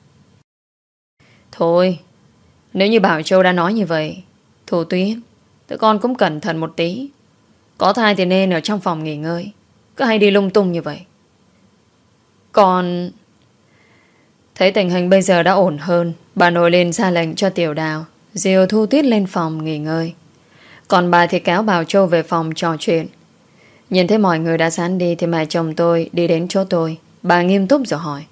Thôi, nếu như Bảo Châu đã nói như vậy, Thu Tuyết, tụi con cũng cẩn thận một tí. Có thai thì nên ở trong phòng nghỉ ngơi, cứ hay đi lung tung như vậy. Con... Thấy tình hình bây giờ đã ổn hơn, bà nội lên ra lệnh cho Tiểu Đào dìu Thu Tuyết lên phòng nghỉ ngơi. Còn bà thì kéo Bảo Châu về phòng trò chuyện. Nhìn thấy mọi người đã sán đi thì mẹ chồng tôi đi đến chỗ tôi. Bà nghiêm túc rồi hỏi.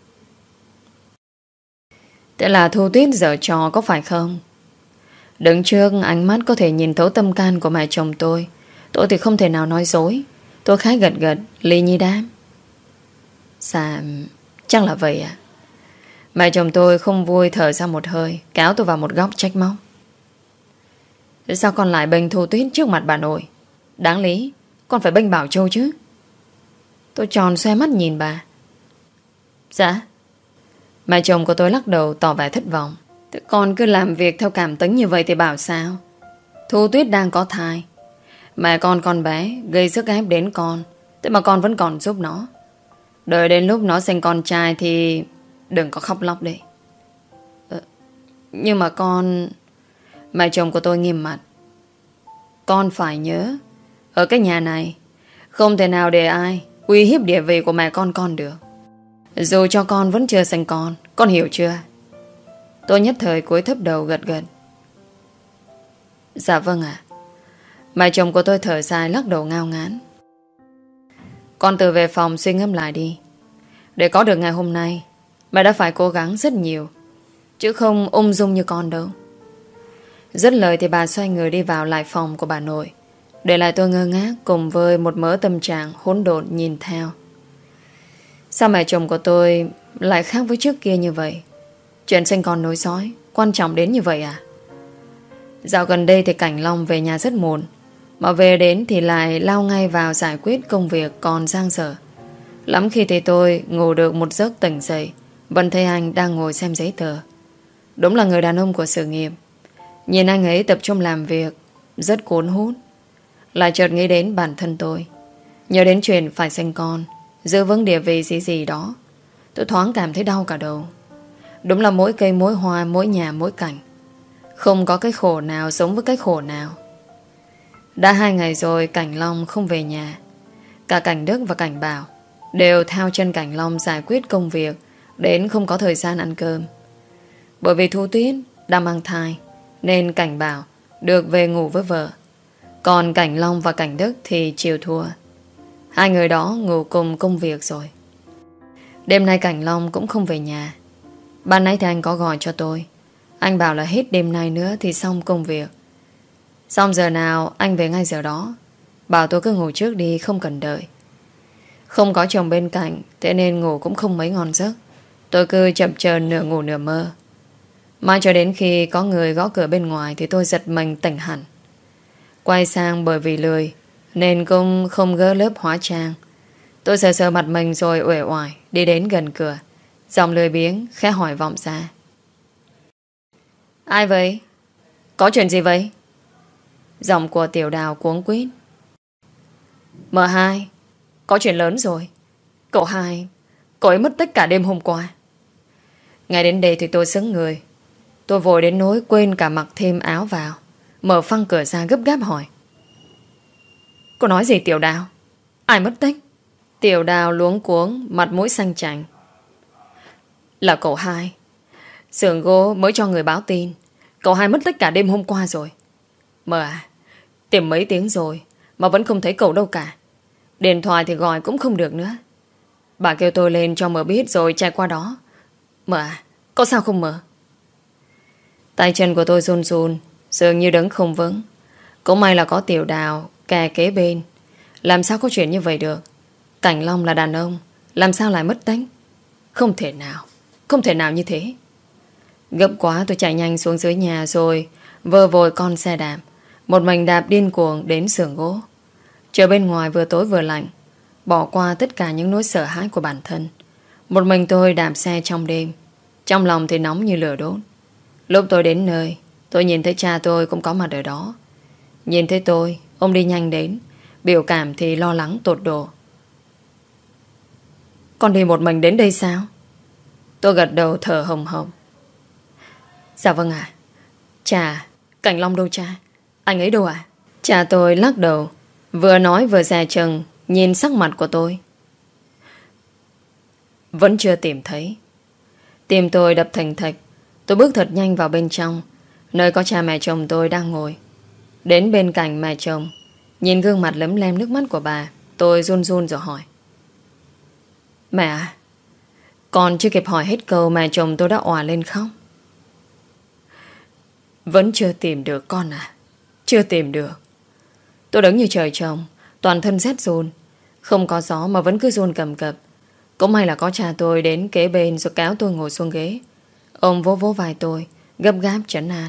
Thế là Thu Tuyết giở trò có phải không? Đứng trước ánh mắt có thể nhìn thấu tâm can của mẹ chồng tôi thì không thể nào nói dối. Tôi khá gật gật, ly nhi đáp. Dạ, chắc là vậy ạ. Mẹ chồng tôi không vui thở ra một hơi, kéo tôi vào một góc trách móc. Sao con lại bênh Thu Tuyết trước mặt bà nội? Đáng lý con phải bênh Bảo Châu chứ. Tôi tròn xoe mắt nhìn bà. Dạ. Mẹ chồng của tôi lắc đầu tỏ vẻ thất vọng. Thế con cứ làm việc theo cảm tính như vậy thì bảo sao? Thu Tuyết đang có thai, mẹ con bé gây sức ép đến con, thế mà con vẫn còn giúp nó. Đợi đến lúc nó sinh con trai thì đừng có khóc lóc đấy. Nhưng mà con... Mẹ chồng của tôi nghiêm mặt. Con phải nhớ, ở cái nhà này không thể nào để ai uy hiếp địa vị của mẹ con được. Dù cho con vẫn chưa sinh con hiểu chưa? Tôi nhất thời cúi thấp đầu gật gật. Dạ vâng ạ. Mẹ chồng của tôi thở dài lắc đầu ngao ngán. Con tự về phòng suy ngẫm lại đi. Để có được ngày hôm nay, mẹ đã phải cố gắng rất nhiều, chứ không dung như con đâu. Dứt lời thì bà xoay người đi vào lại phòng của bà nội. để lại tôi ngơ ngác cùng với một mớ tâm trạng hỗn độn nhìn theo. Sao mẹ chồng của tôi lại khác với trước kia như vậy? Chuyện sinh con nối dõi quan trọng đến như vậy à? Dạo gần đây thì Cảnh Long về nhà rất muộn, mà về đến thì lại lao ngay vào giải quyết công việc còn dang dở. Lắm khi thì tôi ngủ được một giấc tỉnh dậy, vẫn thấy anh đang ngồi xem giấy tờ. Đúng là người đàn ông của sự nghiệp. Nhìn anh ấy tập trung làm việc rất cuốn hút. Lại chợt nghĩ đến bản thân tôi, nhớ đến chuyện phải sinh con, giữ vững địa vị gì gì đó. Tôi thoáng cảm thấy đau cả đầu. Đúng là mỗi cây mỗi hoa, mỗi nhà mỗi cảnh, không có cái khổ nào giống với cái khổ nào. Đã 2 ngày rồi Cảnh Long không về nhà. Cả Cảnh Đức và Cảnh Bảo đều theo chân Cảnh Long giải quyết công việc, đến không có thời gian ăn cơm. Bởi vì Thu Tuyết đang mang thai nên Cảnh Bảo được về ngủ với vợ, còn Cảnh Long và Cảnh Đức thì chịu thua. Hai người đó ngủ cùng công việc rồi. Đêm nay Cảnh Long cũng không về nhà. Ban nãy thì anh có gọi cho tôi. Anh bảo là hết đêm nay nữa thì xong công việc. Xong giờ nào anh về ngay giờ đó. Bảo tôi cứ ngủ trước đi, không cần đợi. Không có chồng bên cạnh, thế nên ngủ cũng không mấy ngon giấc. Tôi cứ chậm chờn nửa ngủ nửa mơ. Mãi cho đến khi có người gõ cửa bên ngoài thì tôi giật mình tỉnh hẳn. Quay sang bởi vì lười nên cũng không gỡ lớp hóa trang. Tôi sờ sờ mặt mình rồi uể oải đi đến gần cửa. Giọng lười biếng khẽ hỏi vọng ra: "Ai vậy? Có chuyện gì vậy?" Giọng của Tiểu Đào cuống quýt: "M2, có chuyện lớn rồi. Cậu hai, cậu ấy mất tích cả đêm hôm qua." Ngay đến đây thì tôi sững người. Tôi vội đến nỗi quên cả mặc thêm áo vào, mở phăng cửa ra gấp gáp hỏi: "Cô nói gì Tiểu Đào? Ai mất tích?" Tiểu Đào luống cuống, mặt mũi xanh chành: "Là cậu hai. Xưởng gỗ mới cho người báo tin cậu hai mất tích cả đêm hôm qua rồi. Mờ à, tìm mấy tiếng rồi mà vẫn không thấy cậu đâu cả. Điện thoại thì gọi cũng không được nữa. Bà kêu tôi lên cho Mờ biết rồi chạy qua đó. Mờ à, có sao không Mờ?" Tay chân của tôi run run, dường như đứng không vững. Cũng may là có Tiểu Đào kè kế bên. Làm sao có chuyện như vậy được? Cảnh Long là đàn ông, làm sao lại mất tích? Không thể nào, không thể nào như thế. Gấp quá tôi chạy nhanh xuống dưới nhà rồi vơ vội con xe đạp, một mình đạp điên cuồng đến xưởng gỗ. Trời bên ngoài vừa tối vừa lạnh. Bỏ qua tất cả những nỗi sợ hãi của bản thân, một mình tôi đạp xe trong đêm. Trong lòng thì nóng như lửa đốt. Lúc tôi đến nơi, tôi nhìn thấy cha tôi cũng có mặt ở đó. Nhìn thấy tôi, ông đi nhanh đến, biểu cảm thì lo lắng tột độ. "Con đi một mình đến đây sao?" Tôi gật đầu thở hồng hộc. "Dạ vâng ạ." "Cha, Cảnh Long đâu cha? Anh ấy đâu ạ?" Cha tôi lắc đầu, vừa nói vừa dè chừng nhìn sắc mặt của tôi. "Vẫn chưa tìm thấy." Tim tôi đập thình thịch. Tôi bước thật nhanh vào bên trong, nơi có cha mẹ chồng tôi đang ngồi. Đến bên cạnh mẹ chồng, nhìn gương mặt lấm lem nước mắt của bà, tôi run run rồi hỏi: "Mẹ à?" Còn chưa kịp hỏi hết câu mẹ chồng tôi đã òa lên khóc. "Vẫn chưa tìm được con à?" "Chưa tìm được." Tôi đứng như trời trồng, toàn thân rét run. Không có gió mà vẫn cứ run cầm cập. Cũng may là có cha tôi đến kế bên rồi kéo tôi ngồi xuống ghế. Ông vỗ vỗ vai tôi, gấp gáp trấn an: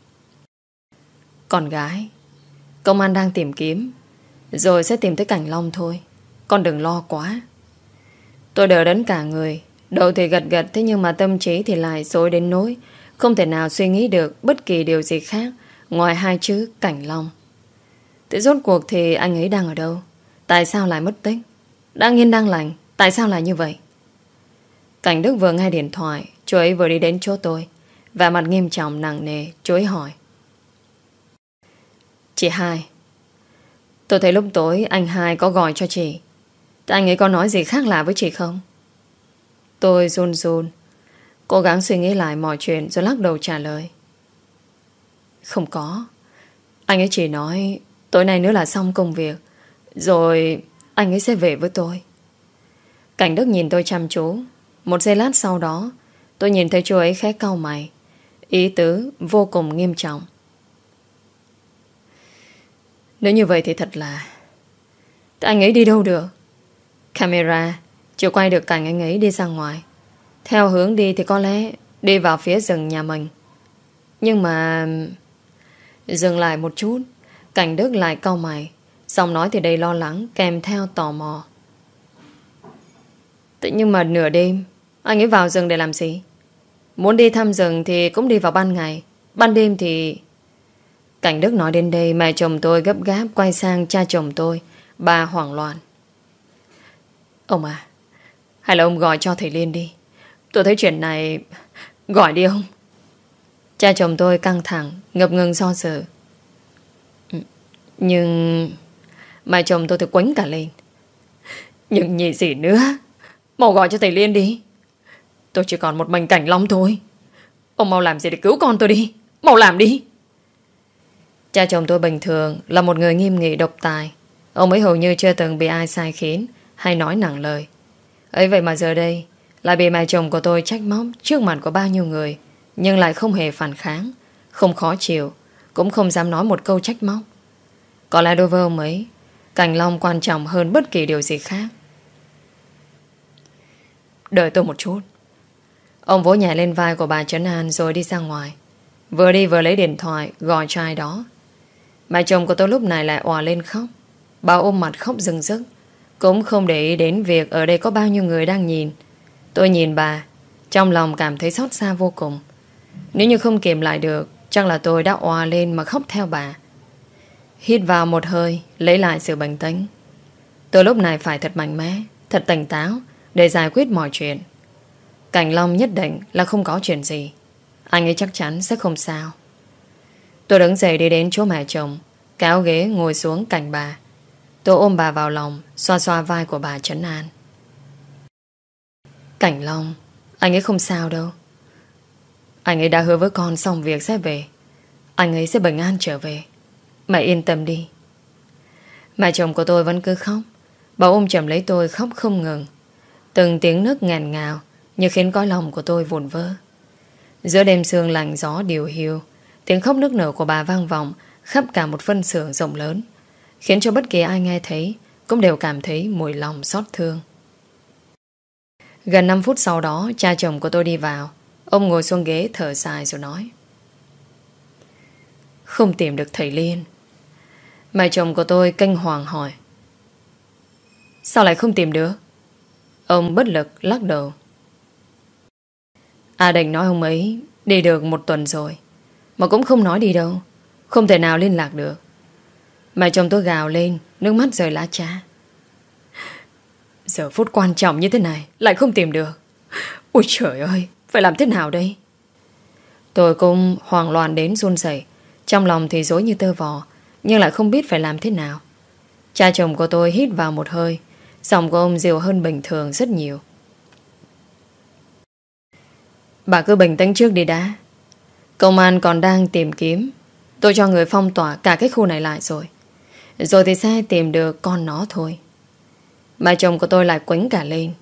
"Con gái, công an đang tìm kiếm, rồi sẽ tìm thấy Cảnh Long thôi. Con đừng lo quá." Tôi đỡ đẫn cả người. Đầu thì gật gật, thế nhưng mà tâm trí thì lại rối đến nỗi không thể nào suy nghĩ được bất kỳ điều gì khác ngoài hai chữ Cảnh Long. Thế rốt cuộc thì anh ấy đang ở đâu? Tại sao lại mất tích? Đang yên đang lành, tại sao lại như vậy? Cảnh Đức vừa nghe điện thoại, chú ấy vừa đi đến chỗ tôi, và mặt nghiêm trọng nặng nề. Chú ấy hỏi: "Chị Hai, tôi thấy lúc tối anh Hai có gọi cho chị. Thế anh ấy có nói gì khác lạ với chị không?" Tôi run run, cố gắng suy nghĩ lại mọi chuyện rồi lắc đầu trả lời: "Không có. Anh ấy chỉ nói tối nay nữa là xong công việc, rồi anh ấy sẽ về với tôi." Cảnh Đức nhìn tôi chăm chú. Một giây lát sau đó, tôi nhìn thấy chú ấy khẽ cau mày, ý tứ vô cùng nghiêm trọng: Nếu như vậy thì thật là... Thế anh ấy đi đâu được? Camera chưa quay được cảnh anh ấy đi ra ngoài. Theo hướng đi thì có lẽ đi vào phía rừng nhà mình. Nhưng mà... Dừng lại một chút, Cảnh Đức lại cau mày, giọng nói thì đầy lo lắng kèm theo tò mò. Thế nhưng mà nửa đêm anh ấy vào rừng để làm gì? Muốn đi thăm rừng thì cũng đi vào ban ngày, ban đêm thì... Cảnh Đức nói đến đây, mẹ chồng tôi gấp gáp quay sang cha chồng tôi. Bà hoảng loạn. Ông à, hay là ông gọi cho thầy Liên đi. Tôi thấy chuyện này... Gọi đi ông. Cha chồng tôi căng thẳng, ngập ngừng do dự. Nhưng... Mẹ chồng tôi thì quánh cả lên. Nhưng nhị gì nữa? Mau gọi cho thầy Liên đi. Tôi chỉ còn một mình Cảnh Long thôi. Ông mau làm gì để cứu con tôi đi. Mau làm đi. Cha chồng tôi bình thường là một người nghiêm nghị độc tài. Ông ấy hầu như chưa từng bị ai sai khiến hay nói nặng lời. Ấy vậy mà giờ đây lại bị mẹ chồng của tôi trách móc trước mặt của bao nhiêu người, nhưng lại không hề phản kháng, không khó chịu, cũng không dám nói một câu trách móc. Có lẽ đối với ông ấy, Cảnh Long quan trọng hơn bất kỳ điều gì khác. Đợi tôi một chút. Ông vỗ nhẹ lên vai của bà trấn an rồi đi ra ngoài. Vừa đi vừa lấy điện thoại gọi cho ai đó. Mẹ chồng của tôi lúc này lại òa lên khóc. Bà ôm mặt khóc rưng rức, cũng không để ý đến việc ở đây có bao nhiêu người đang nhìn. Tôi nhìn bà, trong lòng cảm thấy xót xa vô cùng. Nếu như không kiềm lại được, chắc là tôi đã òa lên mà khóc theo bà. Hít vào một hơi, lấy lại sự bình tĩnh. Tôi lúc này phải thật mạnh mẽ, thật tỉnh táo để giải quyết mọi chuyện. Cảnh Long nhất định là không có chuyện gì. Anh ấy chắc chắn sẽ không sao. Tôi đứng dậy đi đến chỗ mẹ chồng, kéo ghế ngồi xuống cạnh bà. Tôi ôm bà vào lòng, xoa xoa vai của bà trấn an. Cảnh Long, anh ấy không sao đâu. Anh ấy đã hứa với con xong việc sẽ về. Anh ấy sẽ bình an trở về. Mẹ yên tâm đi. Mẹ chồng của tôi vẫn cứ khóc. Bà ôm chầm lấy tôi khóc không ngừng. Từng tiếng nấc ngàn ngào như khiến cõi lòng của tôi vụn vỡ. Giữa đêm sương lạnh gió điều hiu, tiếng khóc nức nở của bà vang vọng khắp cả một phân xưởng rộng lớn, khiến cho bất kỳ ai nghe thấy cũng đều cảm thấy mùi lòng xót thương. Gần 5 phút sau đó, cha chồng của tôi đi vào. Ông ngồi xuống ghế thở dài rồi nói: Không tìm được thầy Liên. Mẹ chồng của tôi kinh hoàng hỏi: Sao lại không tìm được? Ông bất lực lắc đầu: A Định nói ông ấy đi được 1 tuần rồi, mà cũng không nói đi đâu, không thể nào liên lạc được. Mẹ chồng tôi gào lên, nước mắt rơi lã chã. Giờ phút quan trọng như thế này lại không tìm được. Ôi trời ơi, phải làm thế nào đây? Tôi cũng hoảng loạn đến run rẩy, trong lòng thì rối như tơ vò, nhưng lại không biết phải làm thế nào. Cha chồng của tôi hít vào một hơi, giọng của ông dịu hơn bình thường rất nhiều. Bà cứ bình tĩnh trước đi đã. Công an còn đang tìm kiếm. Tôi cho người phong tỏa cả cái khu này lại rồi. Rồi thì sẽ tìm được con nó thôi. Mẹ chồng của tôi lại quánh cả lên: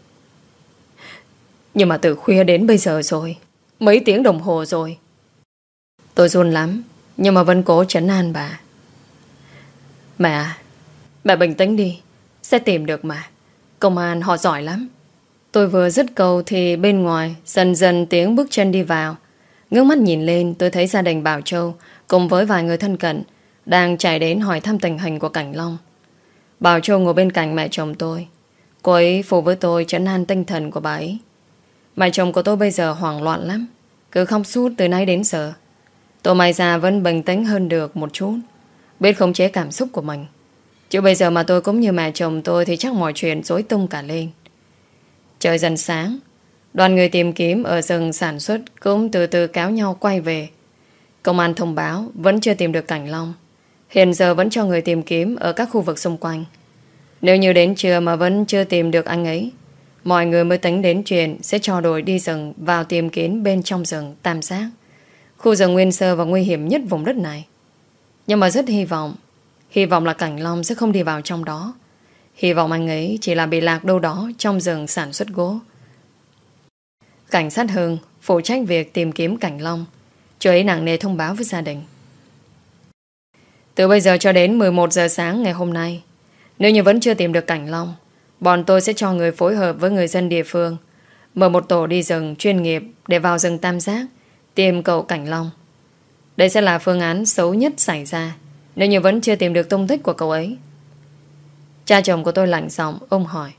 Nhưng mà từ khuya đến bây giờ rồi, mấy tiếng đồng hồ rồi. Tôi run lắm, nhưng mà vẫn cố trấn an bà. Mẹ à, mẹ bình tĩnh đi, sẽ tìm được mà. Công an họ giỏi lắm. Tôi vừa dứt câu thì bên ngoài dần dần tiếng bước chân đi vào. Ngước mắt nhìn lên, tôi thấy gia đình Bảo Châu cùng với vài người thân cận đang chạy đến hỏi thăm tình hình của Cảnh Long. Bảo Châu ngồi bên cạnh mẹ chồng tôi. Cô ấy phụ với tôi trấn an tinh thần của bà ấy. Mẹ chồng của tôi bây giờ hoảng loạn lắm, cứ khóc suốt từ nay đến giờ. Tôi may ra vẫn bình tĩnh hơn được một chút, biết khống chế cảm xúc của mình. Chứ bây giờ mà tôi cũng như mẹ chồng tôi thì chắc mọi chuyện rối tung cả lên. Trời dần sáng, đoàn người tìm kiếm ở rừng sản xuất cũng từ từ kéo nhau quay về. Công an thông báo vẫn chưa tìm được Cảnh Long. Hiện giờ vẫn cho người tìm kiếm ở các khu vực xung quanh. Nếu như đến trưa mà vẫn chưa tìm được anh ấy, mọi người mới tính đến chuyện sẽ cho đội đi rừng vào tìm kiếm bên trong rừng Tam Giác, khu rừng nguyên sơ và nguy hiểm nhất vùng đất này. Nhưng mà rất hy vọng là Cảnh Long sẽ không đi vào trong đó. Hy vọng anh ấy chỉ là bị lạc đâu đó trong rừng sản xuất gỗ. Cảnh sát Hưng phụ trách việc tìm kiếm Cảnh Long, chú ấy nặng nề thông báo với gia đình: Từ bây giờ cho đến 11 giờ sáng ngày hôm nay, nếu như vẫn chưa tìm được Cảnh Long, bọn tôi sẽ cho người phối hợp với người dân địa phương mở một tổ đi rừng chuyên nghiệp để vào rừng Tam Giác tìm cậu Cảnh Long. Đây sẽ là phương án xấu nhất xảy ra nếu như vẫn chưa tìm được tung tích của cậu ấy. Cha chồng của tôi lạnh giọng, ông hỏi.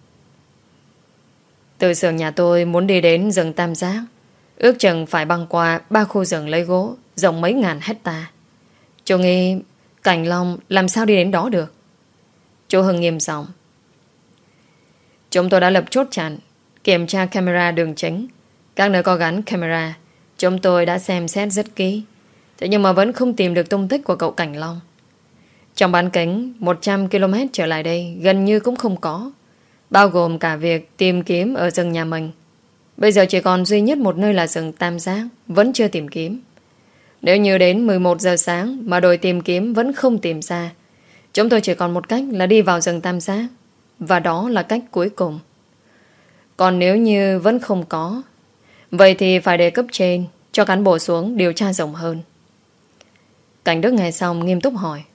Từ xưởng nhà tôi muốn đi đến rừng Tam Giác, ước chừng phải băng qua 3 khu rừng lấy gỗ rộng mấy ngàn hecta. Chú nghĩ Cảnh Long làm sao đi đến đó được? Chú Hưng nghiêm giọng. Chúng tôi đã lập chốt chặn, kiểm tra camera đường chính. Các nơi có gắn camera chúng tôi đã xem xét rất kỹ. Thế nhưng mà vẫn không tìm được tung tích của cậu Cảnh Long. Trong bán kính 100 km trở lại đây gần như cũng không có, bao gồm cả việc tìm kiếm ở rừng nhà mình. Bây giờ chỉ còn duy nhất một nơi là rừng Tam Giác vẫn chưa tìm kiếm. Nếu như đến 11 giờ sáng mà đội tìm kiếm vẫn không tìm ra, chúng tôi chỉ còn một cách là đi vào rừng Tam Giác. Và đó là cách cuối cùng. Còn nếu như vẫn không có, vậy thì phải để cấp trên cho cán bộ xuống điều tra rộng hơn. Cảnh Đức nghe xong nghiêm túc hỏi.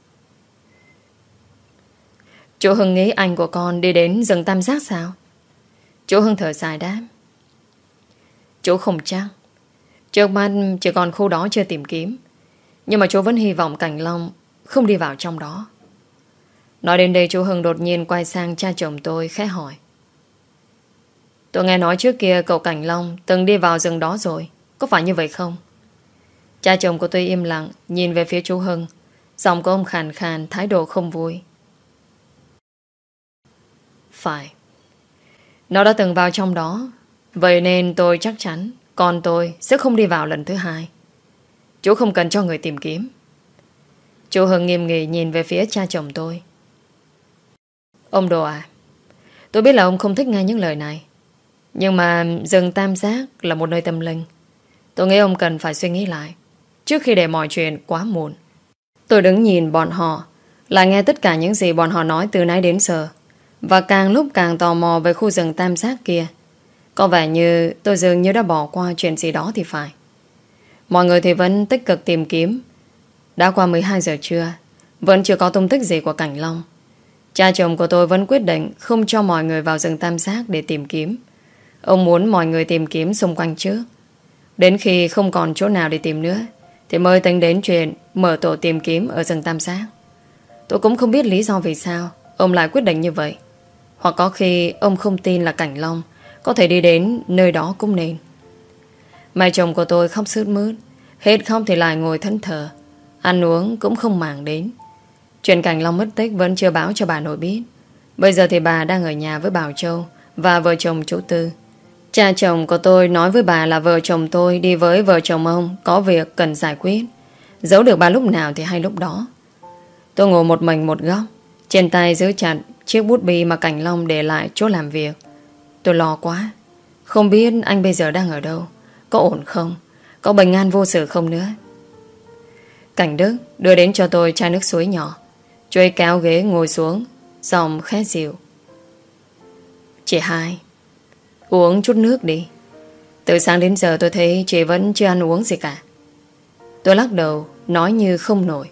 Chú Hưng nghĩ anh của con đi đến rừng Tam Giác sao? Chú Hưng thở dài đáp. Chú không chắc. Trước mắt chỉ còn khu đó chưa tìm kiếm. Nhưng mà chú vẫn hy vọng Cảnh Long không đi vào trong đó. Nói đến đây chú Hưng đột nhiên quay sang cha chồng tôi khẽ hỏi. Tôi nghe nói trước kia cậu Cảnh Long từng đi vào rừng đó rồi, có phải như vậy không? Cha chồng của tôi im lặng nhìn về phía chú Hưng. Giọng của ông khàn khàn, thái độ không vui. Phải. Nó đã từng vào trong đó. Vậy nên tôi chắc chắn con tôi sẽ không đi vào lần thứ hai. Chú không cần cho người tìm kiếm. Chú Hưng nghiêm nghị nhìn về phía cha chồng tôi. Ông Đồ à, tôi biết là ông không thích nghe những lời này, nhưng mà rừng Tam Giác là một nơi tâm linh. Tôi nghĩ ông cần phải suy nghĩ lại trước khi để mọi chuyện quá muộn. Tôi đứng nhìn bọn họ, lại nghe tất cả những gì bọn họ nói từ nãy đến giờ, và càng lúc càng tò mò về khu rừng Tam Giác kia. Có vẻ như tôi dường như đã bỏ qua chuyện gì đó thì phải. Mọi người thì vẫn tích cực tìm kiếm. Đã qua 12 giờ trưa, vẫn chưa có tung tích gì của Cảnh Long. Cha chồng của tôi vẫn quyết định không cho mọi người vào rừng Tam Giác để tìm kiếm. Ông muốn mọi người tìm kiếm xung quanh trước. Đến khi không còn chỗ nào để tìm nữa thì mới tính đến chuyện mở tổ tìm kiếm ở rừng Tam Giác. Tôi cũng không biết lý do vì sao ông lại quyết định như vậy. Hoặc có khi ông không tin là Cảnh Long có thể đi đến nơi đó cũng nên. Mẹ chồng của tôi khóc sướt mướt, hết khóc thì lại ngồi thẫn thờ, ăn uống cũng không màng đến. Chuyện Cảnh Long mất tích vẫn chưa báo cho bà nội biết. Bây giờ thì bà đang ở nhà với Bảo Châu và vợ chồng chú Tư. Cha chồng của tôi nói với bà là vợ chồng tôi đi với vợ chồng ông có việc cần giải quyết. Giấu được bà lúc nào thì hay lúc đó. Tôi ngồi một mình một góc, trên tay giữ chặt chiếc bút bi mà Cảnh Long để lại chỗ làm việc. Tôi lo quá, không biết anh bây giờ đang ở đâu, có ổn không, có bình an vô sự không nữa. Cảnh Đức đưa đến cho tôi chai nước suối nhỏ. Chú ấy kéo ghế ngồi xuống, giọng khẽ dịu. Chị Hai, uống chút nước đi. Từ sáng đến giờ tôi thấy chị vẫn chưa ăn uống gì cả. Tôi lắc đầu, nói như không nổi.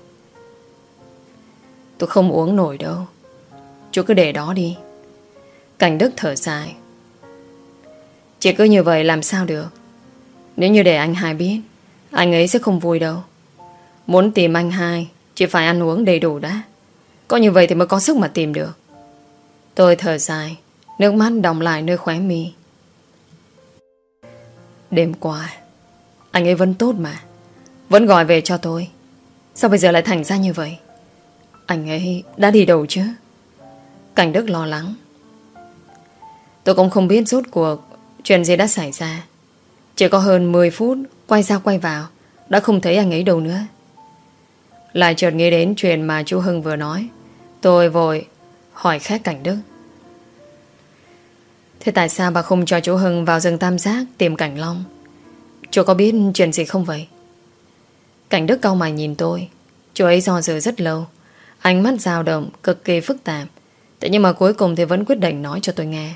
Tôi không uống nổi đâu. Chú cứ để đó đi. Cảnh Đức thở dài. Chị cứ như vậy làm sao được. Nếu như để anh Hai biết, anh ấy sẽ không vui đâu. Muốn tìm anh Hai, chị phải ăn uống đầy đủ đã. Có như vậy thì mới có sức mà tìm được. Tôi thở dài, nước mắt đọng lại nơi khóe mi. Đêm qua anh ấy vẫn tốt mà, vẫn gọi về cho tôi. Sao bây giờ lại thành ra như vậy? Anh ấy đã đi đâu chứ? Cảnh Đức lo lắng. Tôi cũng không biết rốt cuộc chuyện gì đã xảy ra. Chỉ có hơn 10 phút quay ra quay vào, đã không thấy anh ấy đâu nữa. Lại chợt nghĩ đến chuyện mà chú Hưng vừa nói. Tôi vội hỏi khác Cảnh Đức. Thế tại sao bà không cho chú Hưng vào rừng Tam Giác tìm Cảnh Long? Chú có biết chuyện gì không vậy? Cảnh Đức cau mày nhìn tôi. Chú ấy do dự rất lâu, ánh mắt dao động cực kỳ phức tạp. Thế nhưng mà cuối cùng thì vẫn quyết định nói cho tôi nghe.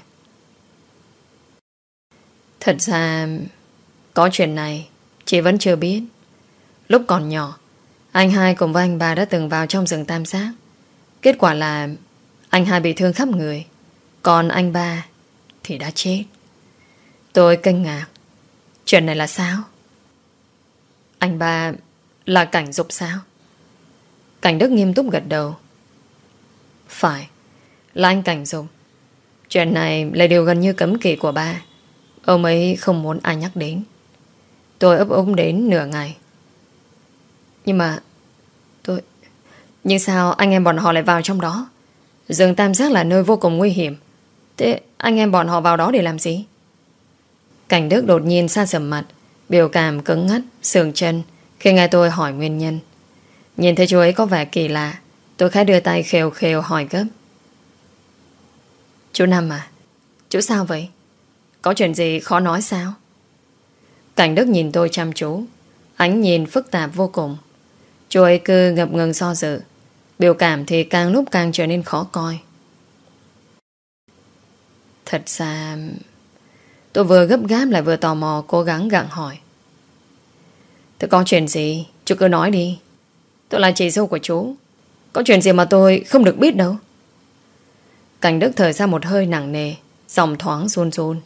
Thật ra có chuyện này chị vẫn chưa biết. Lúc còn nhỏ, Anh hai cùng với anh ba đã từng vào trong rừng Tam Giác. Kết quả là anh hai bị thương khắp người, còn anh ba thì đã chết. Tôi kinh ngạc. Chuyện này là sao? Anh ba là Cảnh Dục sao? Cảnh Đức nghiêm túc gật đầu. Phải, là anh Cảnh Dục. Chuyện này là điều gần như cấm kỵ của ba. Ông ấy không muốn ai nhắc đến. Tôi ấp úng đến nửa ngày. Nhưng mà Nhưng sao anh em bọn họ lại vào trong đó? Rừng Tam Giác là nơi vô cùng nguy hiểm. Thế anh em bọn họ vào đó để làm gì? Cảnh Đức đột nhiên sa sầm mặt, biểu cảm cứng ngắt, sườn chân khi nghe tôi hỏi nguyên nhân. Nhìn thấy chú ấy có vẻ kỳ lạ, tôi khẽ đưa tay khều khều hỏi gấp. Chú Năm à, chú sao vậy? Có chuyện gì khó nói sao? Cảnh Đức nhìn tôi chăm chú, ánh nhìn phức tạp vô cùng. Chú ấy cứ ngập ngừng do dự, biểu cảm thì càng lúc càng trở nên khó coi. Thật ra tôi vừa gấp gáp lại vừa tò mò, cố gắng gặng hỏi. Thế có chuyện gì chú cứ nói đi. Tôi là chị dâu của chú, có chuyện gì mà tôi không được biết đâu. Cảnh Đức thở ra một hơi nặng nề, giọng thoáng run run.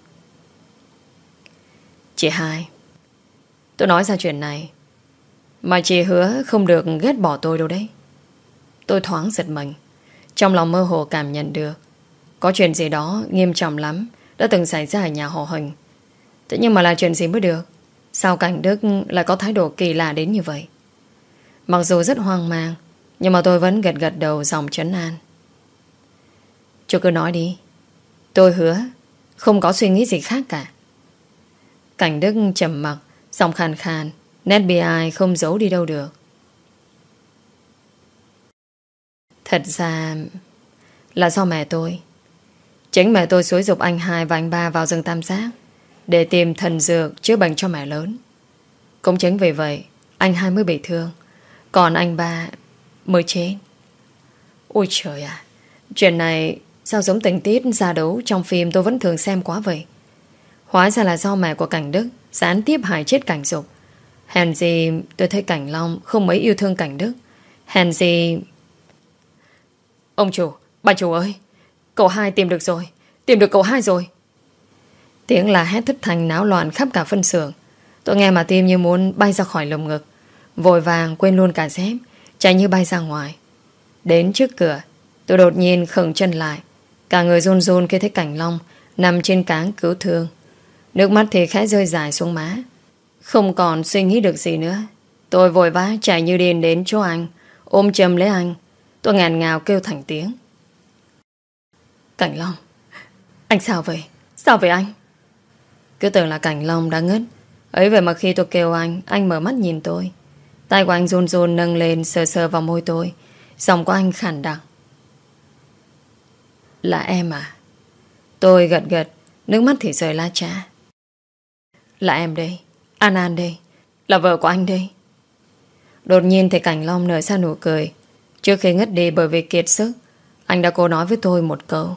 Chị hai, tôi nói ra chuyện này mà chị hứa không được ghét bỏ tôi đâu đấy. Tôi thoáng giật mình, trong lòng mơ hồ cảm nhận được có chuyện gì đó nghiêm trọng lắm đã từng xảy ra ở nhà họ Huỳnh. Thế nhưng mà là chuyện gì mới được? Sao Cảnh Đức lại có thái độ kỳ lạ đến như vậy? Mặc dù rất hoang mang, nhưng mà tôi vẫn gật gật đầu giọng trấn an. Chú cứ nói đi, tôi hứa không có suy nghĩ gì khác cả. Cảnh Đức trầm mặc, giọng khàn khàn, nét bi ai không giấu đi đâu được. Thật ra là do mẹ tôi. Chính mẹ tôi xúi giục anh hai và anh ba vào rừng Tam Giác để tìm thần dược chữa bệnh cho mẹ lớn. Cũng chính vì vậy anh hai mới bị thương, còn anh ba mới chết. Ôi trời ạ, chuyện này sao giống tình tiết ra đấu trong phim tôi vẫn thường xem quá vậy. Hóa ra là do mẹ của Cảnh Đức gián tiếp hại chết Cảnh Dục. Hèn gì tôi thấy Cảnh Long không mấy yêu thương Cảnh Đức. Hèn gì... Ông chủ, bà chủ ơi, cậu hai tìm được rồi, tìm được cậu hai rồi. Tiếng là hét thất thanh náo loạn khắp cả phân xưởng. Tôi nghe mà tim như muốn bay ra khỏi lồng ngực, vội vàng quên luôn cả dép, chạy như bay ra ngoài. Đến trước cửa, tôi đột nhiên khựng chân lại, cả người run run khi thấy Cảnh Long nằm trên cáng cứu thương. Nước mắt thì khẽ rơi dài xuống má. Không còn suy nghĩ được gì nữa, tôi vội vã chạy như điên đến chỗ anh, ôm chầm lấy anh. Tôi ngàn ngào kêu thành tiếng. Cảnh Long, anh sao vậy? Sao vậy anh? Cứ tưởng là Cảnh Long đã ngất. Ấy vậy mà khi tôi kêu anh mở mắt nhìn tôi. Tay của anh run run nâng lên sờ sờ vào môi tôi. Giọng của anh khàn đặc. Là em à? Tôi gật gật, nước mắt thì rơi la chã. Là em đây, An An đây, là vợ của anh đây. Đột nhiên thì Cảnh Long nở ra nụ cười. Trước khi ngất đi bởi vì kiệt sức, anh đã cố nói với tôi một câu.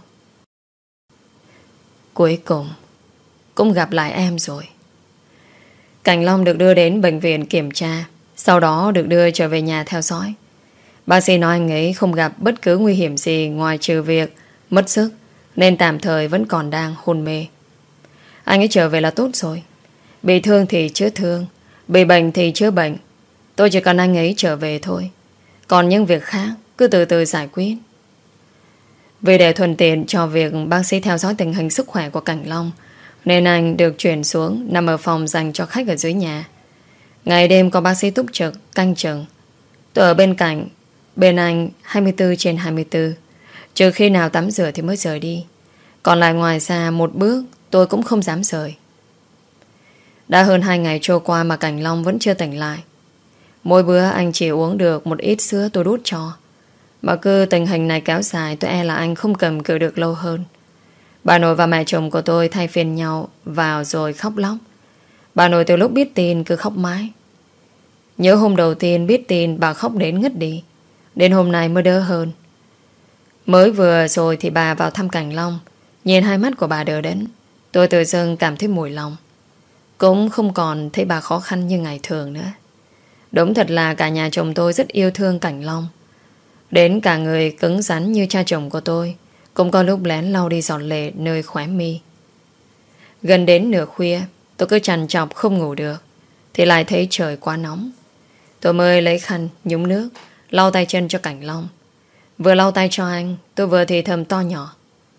Cuối cùng cũng gặp lại em rồi. Cảnh Long được đưa đến bệnh viện kiểm tra, sau đó được đưa trở về nhà theo dõi. Bác sĩ nói anh ấy không gặp bất cứ nguy hiểm gì ngoài trừ việc mất sức, nên tạm thời vẫn còn đang hôn mê. Anh ấy trở về là tốt rồi. Bị thương thì chữa thương, bị bệnh thì chữa bệnh. Tôi chỉ cần anh ấy trở về thôi. Còn những việc khác cứ từ từ giải quyết. Vì để thuận tiện cho việc bác sĩ theo dõi tình hình sức khỏe của Cảnh Long, nên anh được chuyển xuống nằm ở phòng dành cho khách ở dưới nhà. Ngày đêm có bác sĩ túc trực, canh chừng. Tôi ở bên cạnh, bên anh 24/24. Trừ khi nào tắm rửa thì mới rời đi. Còn lại ngoài ra một bước tôi cũng không dám rời. Đã hơn 2 ngày trôi qua mà Cảnh Long vẫn chưa tỉnh lại. Mỗi bữa anh chỉ uống được một ít sữa tôi đút cho. Mà cứ tình hình này kéo dài, tôi e là anh không cầm cự được lâu hơn. Bà nội và mẹ chồng của tôi thay phiên nhau vào rồi khóc lóc. Bà nội từ lúc biết tin cứ khóc mãi. Nhớ hôm đầu tiên biết tin bà khóc đến ngất đi. Đến hôm nay mới đỡ hơn. Mới vừa rồi thì bà vào thăm Cảnh Long. Nhìn hai mắt của bà đờ đẫn, tôi tự dưng cảm thấy mùi lòng. Cũng không còn thấy bà khó khăn như ngày thường nữa. Đúng thật là cả nhà chồng tôi rất yêu thương Cảnh Long. Đến cả người cứng rắn như cha chồng của tôi cũng có lúc lén lau đi giọt lệ nơi khóe mi. Gần đến nửa khuya, tôi cứ trằn trọc không ngủ được, thì lại thấy trời quá nóng. Tôi mới lấy khăn nhúng nước lau tay chân cho Cảnh Long. Vừa lau tay cho anh, tôi vừa thì thầm to nhỏ: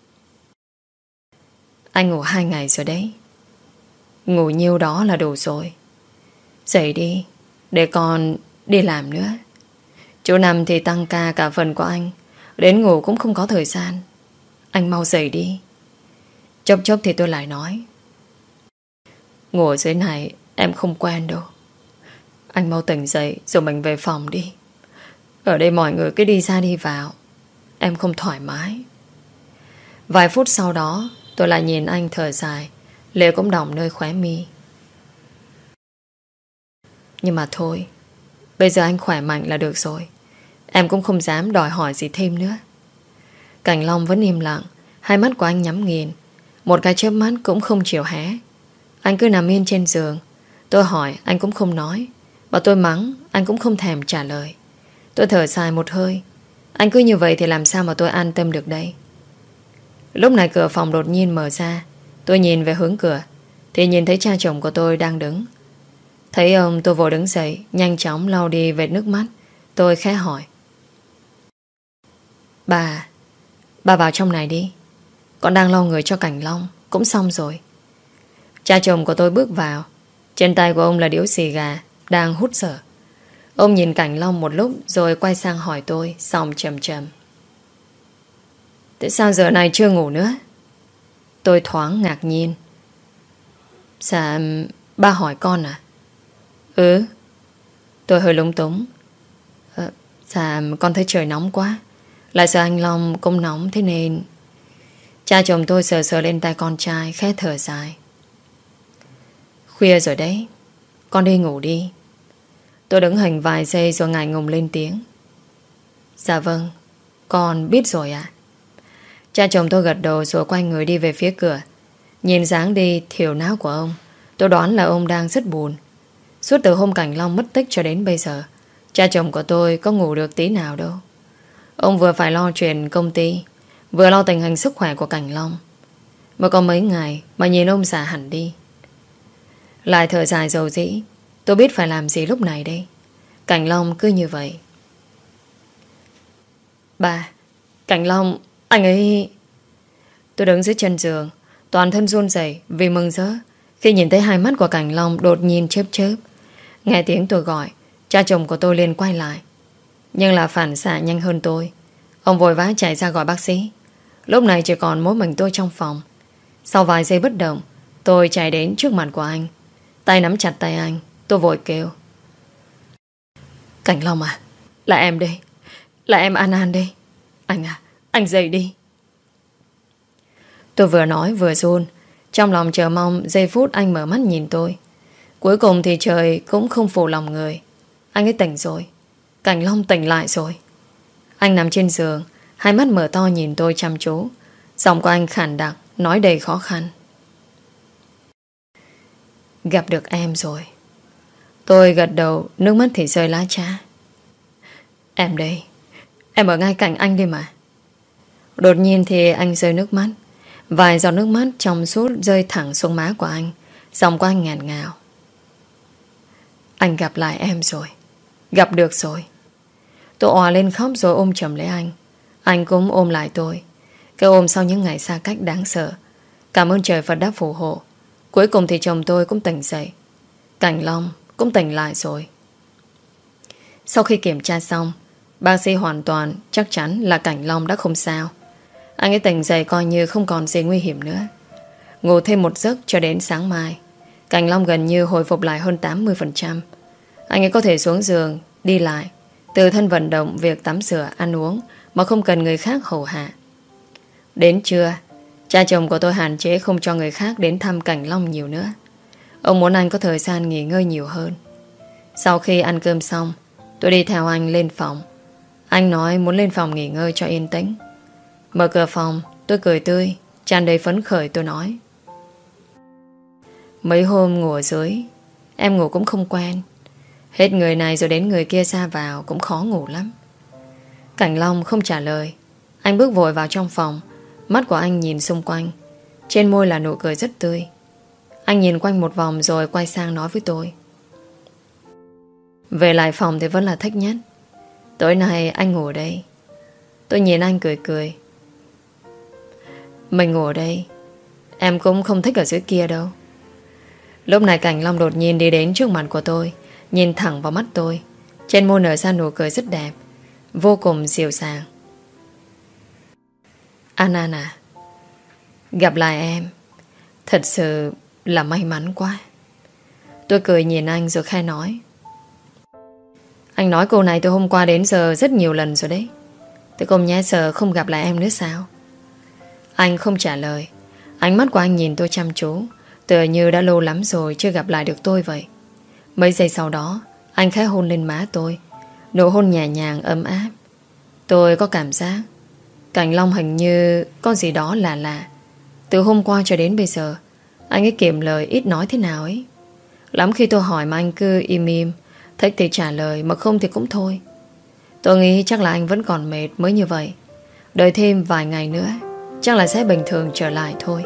anh ngủ 2 ngày rồi đấy. Ngủ nhiêu đó là đủ rồi. Dậy đi, để con đi làm nữa. Chỗ nằm thì tăng ca cả phần của anh, đến ngủ cũng không có thời gian. Anh mau dậy đi. Chốc chốc thì tôi lại nói: ngủ ở dưới này em không quen đâu. Anh mau tỉnh dậy rồi mình về phòng đi. Ở đây mọi người cứ đi ra đi vào, em không thoải mái. Vài phút sau đó, tôi lại nhìn anh thở dài, lệ cũng đọng nơi khóe mi. Nhưng mà thôi, bây giờ anh khỏe mạnh là được rồi. Em cũng không dám đòi hỏi gì thêm nữa. Cảnh Long vẫn im lặng, hai mắt của anh nhắm nghiền, một cái chớp mắt cũng không chịu hé. Anh cứ nằm yên trên giường. Tôi hỏi anh cũng không nói, và tôi mắng anh cũng không thèm trả lời. Tôi thở dài một hơi. Anh cứ như vậy thì làm sao mà tôi an tâm được đây. Lúc này cửa phòng đột nhiên mở ra. Tôi nhìn về hướng cửa thì nhìn thấy cha chồng của tôi đang đứng. Thấy ông, tôi vội đứng dậy, nhanh chóng lau đi vệt nước mắt. Tôi khẽ hỏi: Bà vào trong này đi. Con đang lau người cho Cảnh Long, cũng xong rồi. Cha chồng của tôi bước vào. Trên tay của ông là điếu xì gà đang hút dở. Ông nhìn Cảnh Long một lúc rồi quay sang hỏi tôi, giọng trầm trầm: Tại sao giờ này chưa ngủ nữa? Tôi thoáng ngạc nhiên. Dạ, ba hỏi con à? Ừ. Tôi hơi lúng túng. Dạ, con thấy trời nóng quá, lại sợ anh Long cũng nóng, thế nên... Cha chồng tôi sờ sờ lên tay con trai, khẽ thở dài: Khuya rồi đấy, con đi ngủ đi. Tôi đứng hình vài giây rồi ngại ngùng lên tiếng: Dạ vâng, con biết rồi ạ. Cha chồng tôi gật đầu rồi quay người đi về phía cửa. Nhìn dáng đi thiểu não của ông, tôi đoán là ông đang rất buồn. Suốt từ hôm Cảnh Long mất tích cho đến bây giờ, cha chồng của tôi có ngủ được tí nào đâu. Ông vừa phải lo chuyện công ty, vừa lo tình hình sức khỏe của Cảnh Long. Mới có mấy ngày mà nhìn ông già hẳn đi. Lại thở dài dầu dĩ. Tôi biết phải làm gì lúc này đây. Cảnh Long cứ như vậy. Bà, Cảnh Long, anh ấy... Tôi đứng dưới chân giường, toàn thân run rẩy vì mừng rỡ khi nhìn thấy hai mắt của Cảnh Long đột nhiên chớp chớp. Nghe tiếng tôi gọi, cha chồng của tôi liền quay lại. Nhưng là phản xạ nhanh hơn tôi. Ông vội vã chạy ra gọi bác sĩ. Lúc này chỉ còn mỗi mình tôi trong phòng. Sau vài giây bất động, tôi chạy đến trước mặt của anh. Tay nắm chặt tay anh. Tôi vội kêu: Cảnh Long à, là em đây. Là em An An đây. Anh à, anh dậy đi. Tôi vừa nói vừa run, trong lòng chờ mong giây phút anh mở mắt nhìn tôi. Cuối cùng thì trời cũng không phụ lòng người. Anh ấy tỉnh rồi. Cảnh Long tỉnh lại rồi. Anh nằm trên giường, hai mắt mở to nhìn tôi chăm chú. Giọng của anh khản đặc, nói đầy khó khăn: Gặp được em rồi. Tôi gật đầu, nước mắt thì rơi lá trà. Em đây, em ở ngay cạnh anh đi mà. Đột nhiên thì anh rơi nước mắt. Vài giọt nước mắt trong suốt rơi thẳng xuống má của anh. Giọng của anh ngàn ngào: Anh gặp lại em rồi. Gặp được rồi. Tôi òa lên khóc rồi ôm chầm lấy anh. Anh cũng ôm lại tôi. Cái ôm sau những ngày xa cách đáng sợ. Cảm ơn trời Phật đã phù hộ. Cuối cùng thì chồng tôi cũng tỉnh dậy. Cảnh Long cũng tỉnh lại rồi. Sau khi kiểm tra xong, bác sĩ hoàn toàn chắc chắn là Cảnh Long đã không sao. Anh ấy tỉnh dậy coi như không còn gì nguy hiểm nữa. Ngủ thêm một giấc cho đến sáng mai, Cảnh Long gần như hồi phục lại hơn 80%. Anh ấy có thể xuống giường, đi lại, tự thân vận động việc tắm rửa, ăn uống mà không cần người khác hầu hạ. Đến trưa, cha chồng của tôi hạn chế không cho người khác đến thăm Cảnh Long nhiều nữa. Ông muốn anh có thời gian nghỉ ngơi nhiều hơn. Sau khi ăn cơm xong, tôi đi theo anh lên phòng. Anh nói muốn lên phòng nghỉ ngơi cho yên tĩnh. Mở cửa phòng, tôi cười tươi, tràn đầy phấn khởi. Tôi nói: Mấy hôm ngủ ở dưới, em ngủ cũng không quen. Hết người này rồi đến người kia ra vào cũng khó ngủ lắm. Cảnh Long không trả lời. Anh bước vội vào trong phòng. Mắt của anh nhìn xung quanh. Trên môi là nụ cười rất tươi. Anh nhìn quanh một vòng rồi quay sang nói với tôi. Về lại phòng thì vẫn là thích nhất. Tối nay anh ngủ ở đây. Tôi nhìn anh cười cười. Mình ngủ ở đây. Em cũng không thích ở dưới kia đâu. Lúc này Cảnh Long đột nhiên đi đến trước mặt của tôi, nhìn thẳng vào mắt tôi. Trên môi nở ra nụ cười rất đẹp, vô cùng dịu dàng. An An à, gặp lại em thật sự là may mắn quá. Tôi cười nhìn anh rồi khai nói. Anh nói câu này từ hôm qua đến giờ rất nhiều lần rồi đấy. Tôi không nhé sợ không gặp lại em nữa sao? Anh không trả lời. Ánh mắt của anh nhìn tôi chăm chú, tựa như đã lâu lắm rồi chưa gặp lại được tôi vậy. Mấy giây sau đó anh khẽ hôn lên má tôi. Nụ hôn nhẹ nhàng ấm áp. Tôi có cảm giác Cảnh Long hình như có gì đó lạ lạ. Từ hôm qua cho đến bây giờ anh ấy kiệm lời ít nói thế nào ấy. Lắm khi tôi hỏi mà anh cứ im im, thích thì trả lời, mà không thì cũng thôi. Tôi nghĩ chắc là anh vẫn còn mệt mới như vậy. Đợi thêm vài ngày nữa chắc là sẽ bình thường trở lại thôi.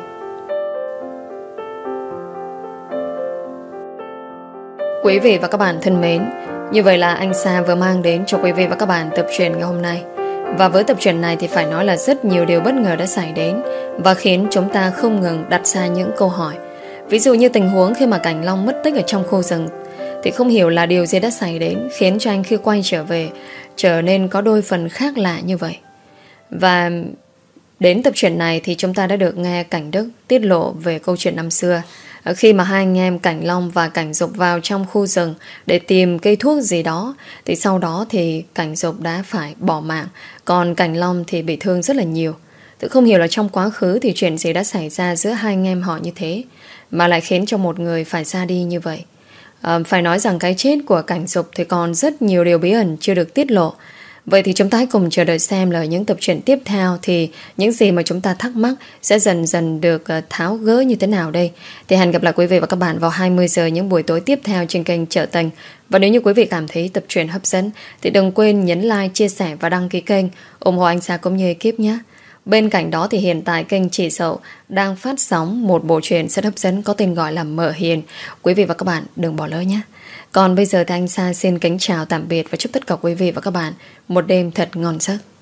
Quý vị và các bạn thân mến, như vậy là anh Sa vừa mang đến cho quý vị và các bạn tập truyện ngày hôm nay. Và với tập truyện này thì phải nói là rất nhiều điều bất ngờ đã xảy đến và khiến chúng ta không ngừng đặt ra những câu hỏi. Ví dụ như tình huống khi mà Cảnh Long mất tích ở trong khu rừng, thì không hiểu là điều gì đã xảy đến khiến cho anh khi quay trở về trở nên có đôi phần khác lạ như vậy. Và đến tập truyện này thì chúng ta đã được nghe Cảnh Đức tiết lộ về câu chuyện năm xưa, khi mà hai anh em Cảnh Long và Cảnh Dục vào trong khu rừng để tìm cây thuốc gì đó, thì sau đó thì Cảnh Dục đã phải bỏ mạng, còn Cảnh Long thì bị thương rất là nhiều. Tôi không hiểu là trong quá khứ thì chuyện gì đã xảy ra giữa hai anh em họ như thế mà lại khiến cho một người phải ra đi như vậy. Phải nói rằng cái chết của Cảnh Dục thì còn rất nhiều điều bí ẩn chưa được tiết lộ. Vậy thì chúng ta hãy cùng chờ đợi xem là những tập truyện tiếp theo thì những gì mà chúng ta thắc mắc sẽ dần dần được tháo gỡ như thế nào đây. Thì hẹn gặp lại quý vị và các bạn vào 20 giờ những buổi tối tiếp theo trên kênh Trở Tình. Và nếu như quý vị cảm thấy tập truyện hấp dẫn thì đừng quên nhấn like, chia sẻ và đăng ký kênh, ủng hộ anh Sa cũng như ekip nhé. Bên cạnh đó thì hiện tại kênh Chị Sậu đang phát sóng một bộ truyện rất hấp dẫn có tên gọi là Mợ Hiền. Quý vị và các bạn đừng bỏ lỡ nhé. Còn bây giờ thì anh Sa xin kính chào tạm biệt và chúc tất cả quý vị và các bạn một đêm thật ngon giấc.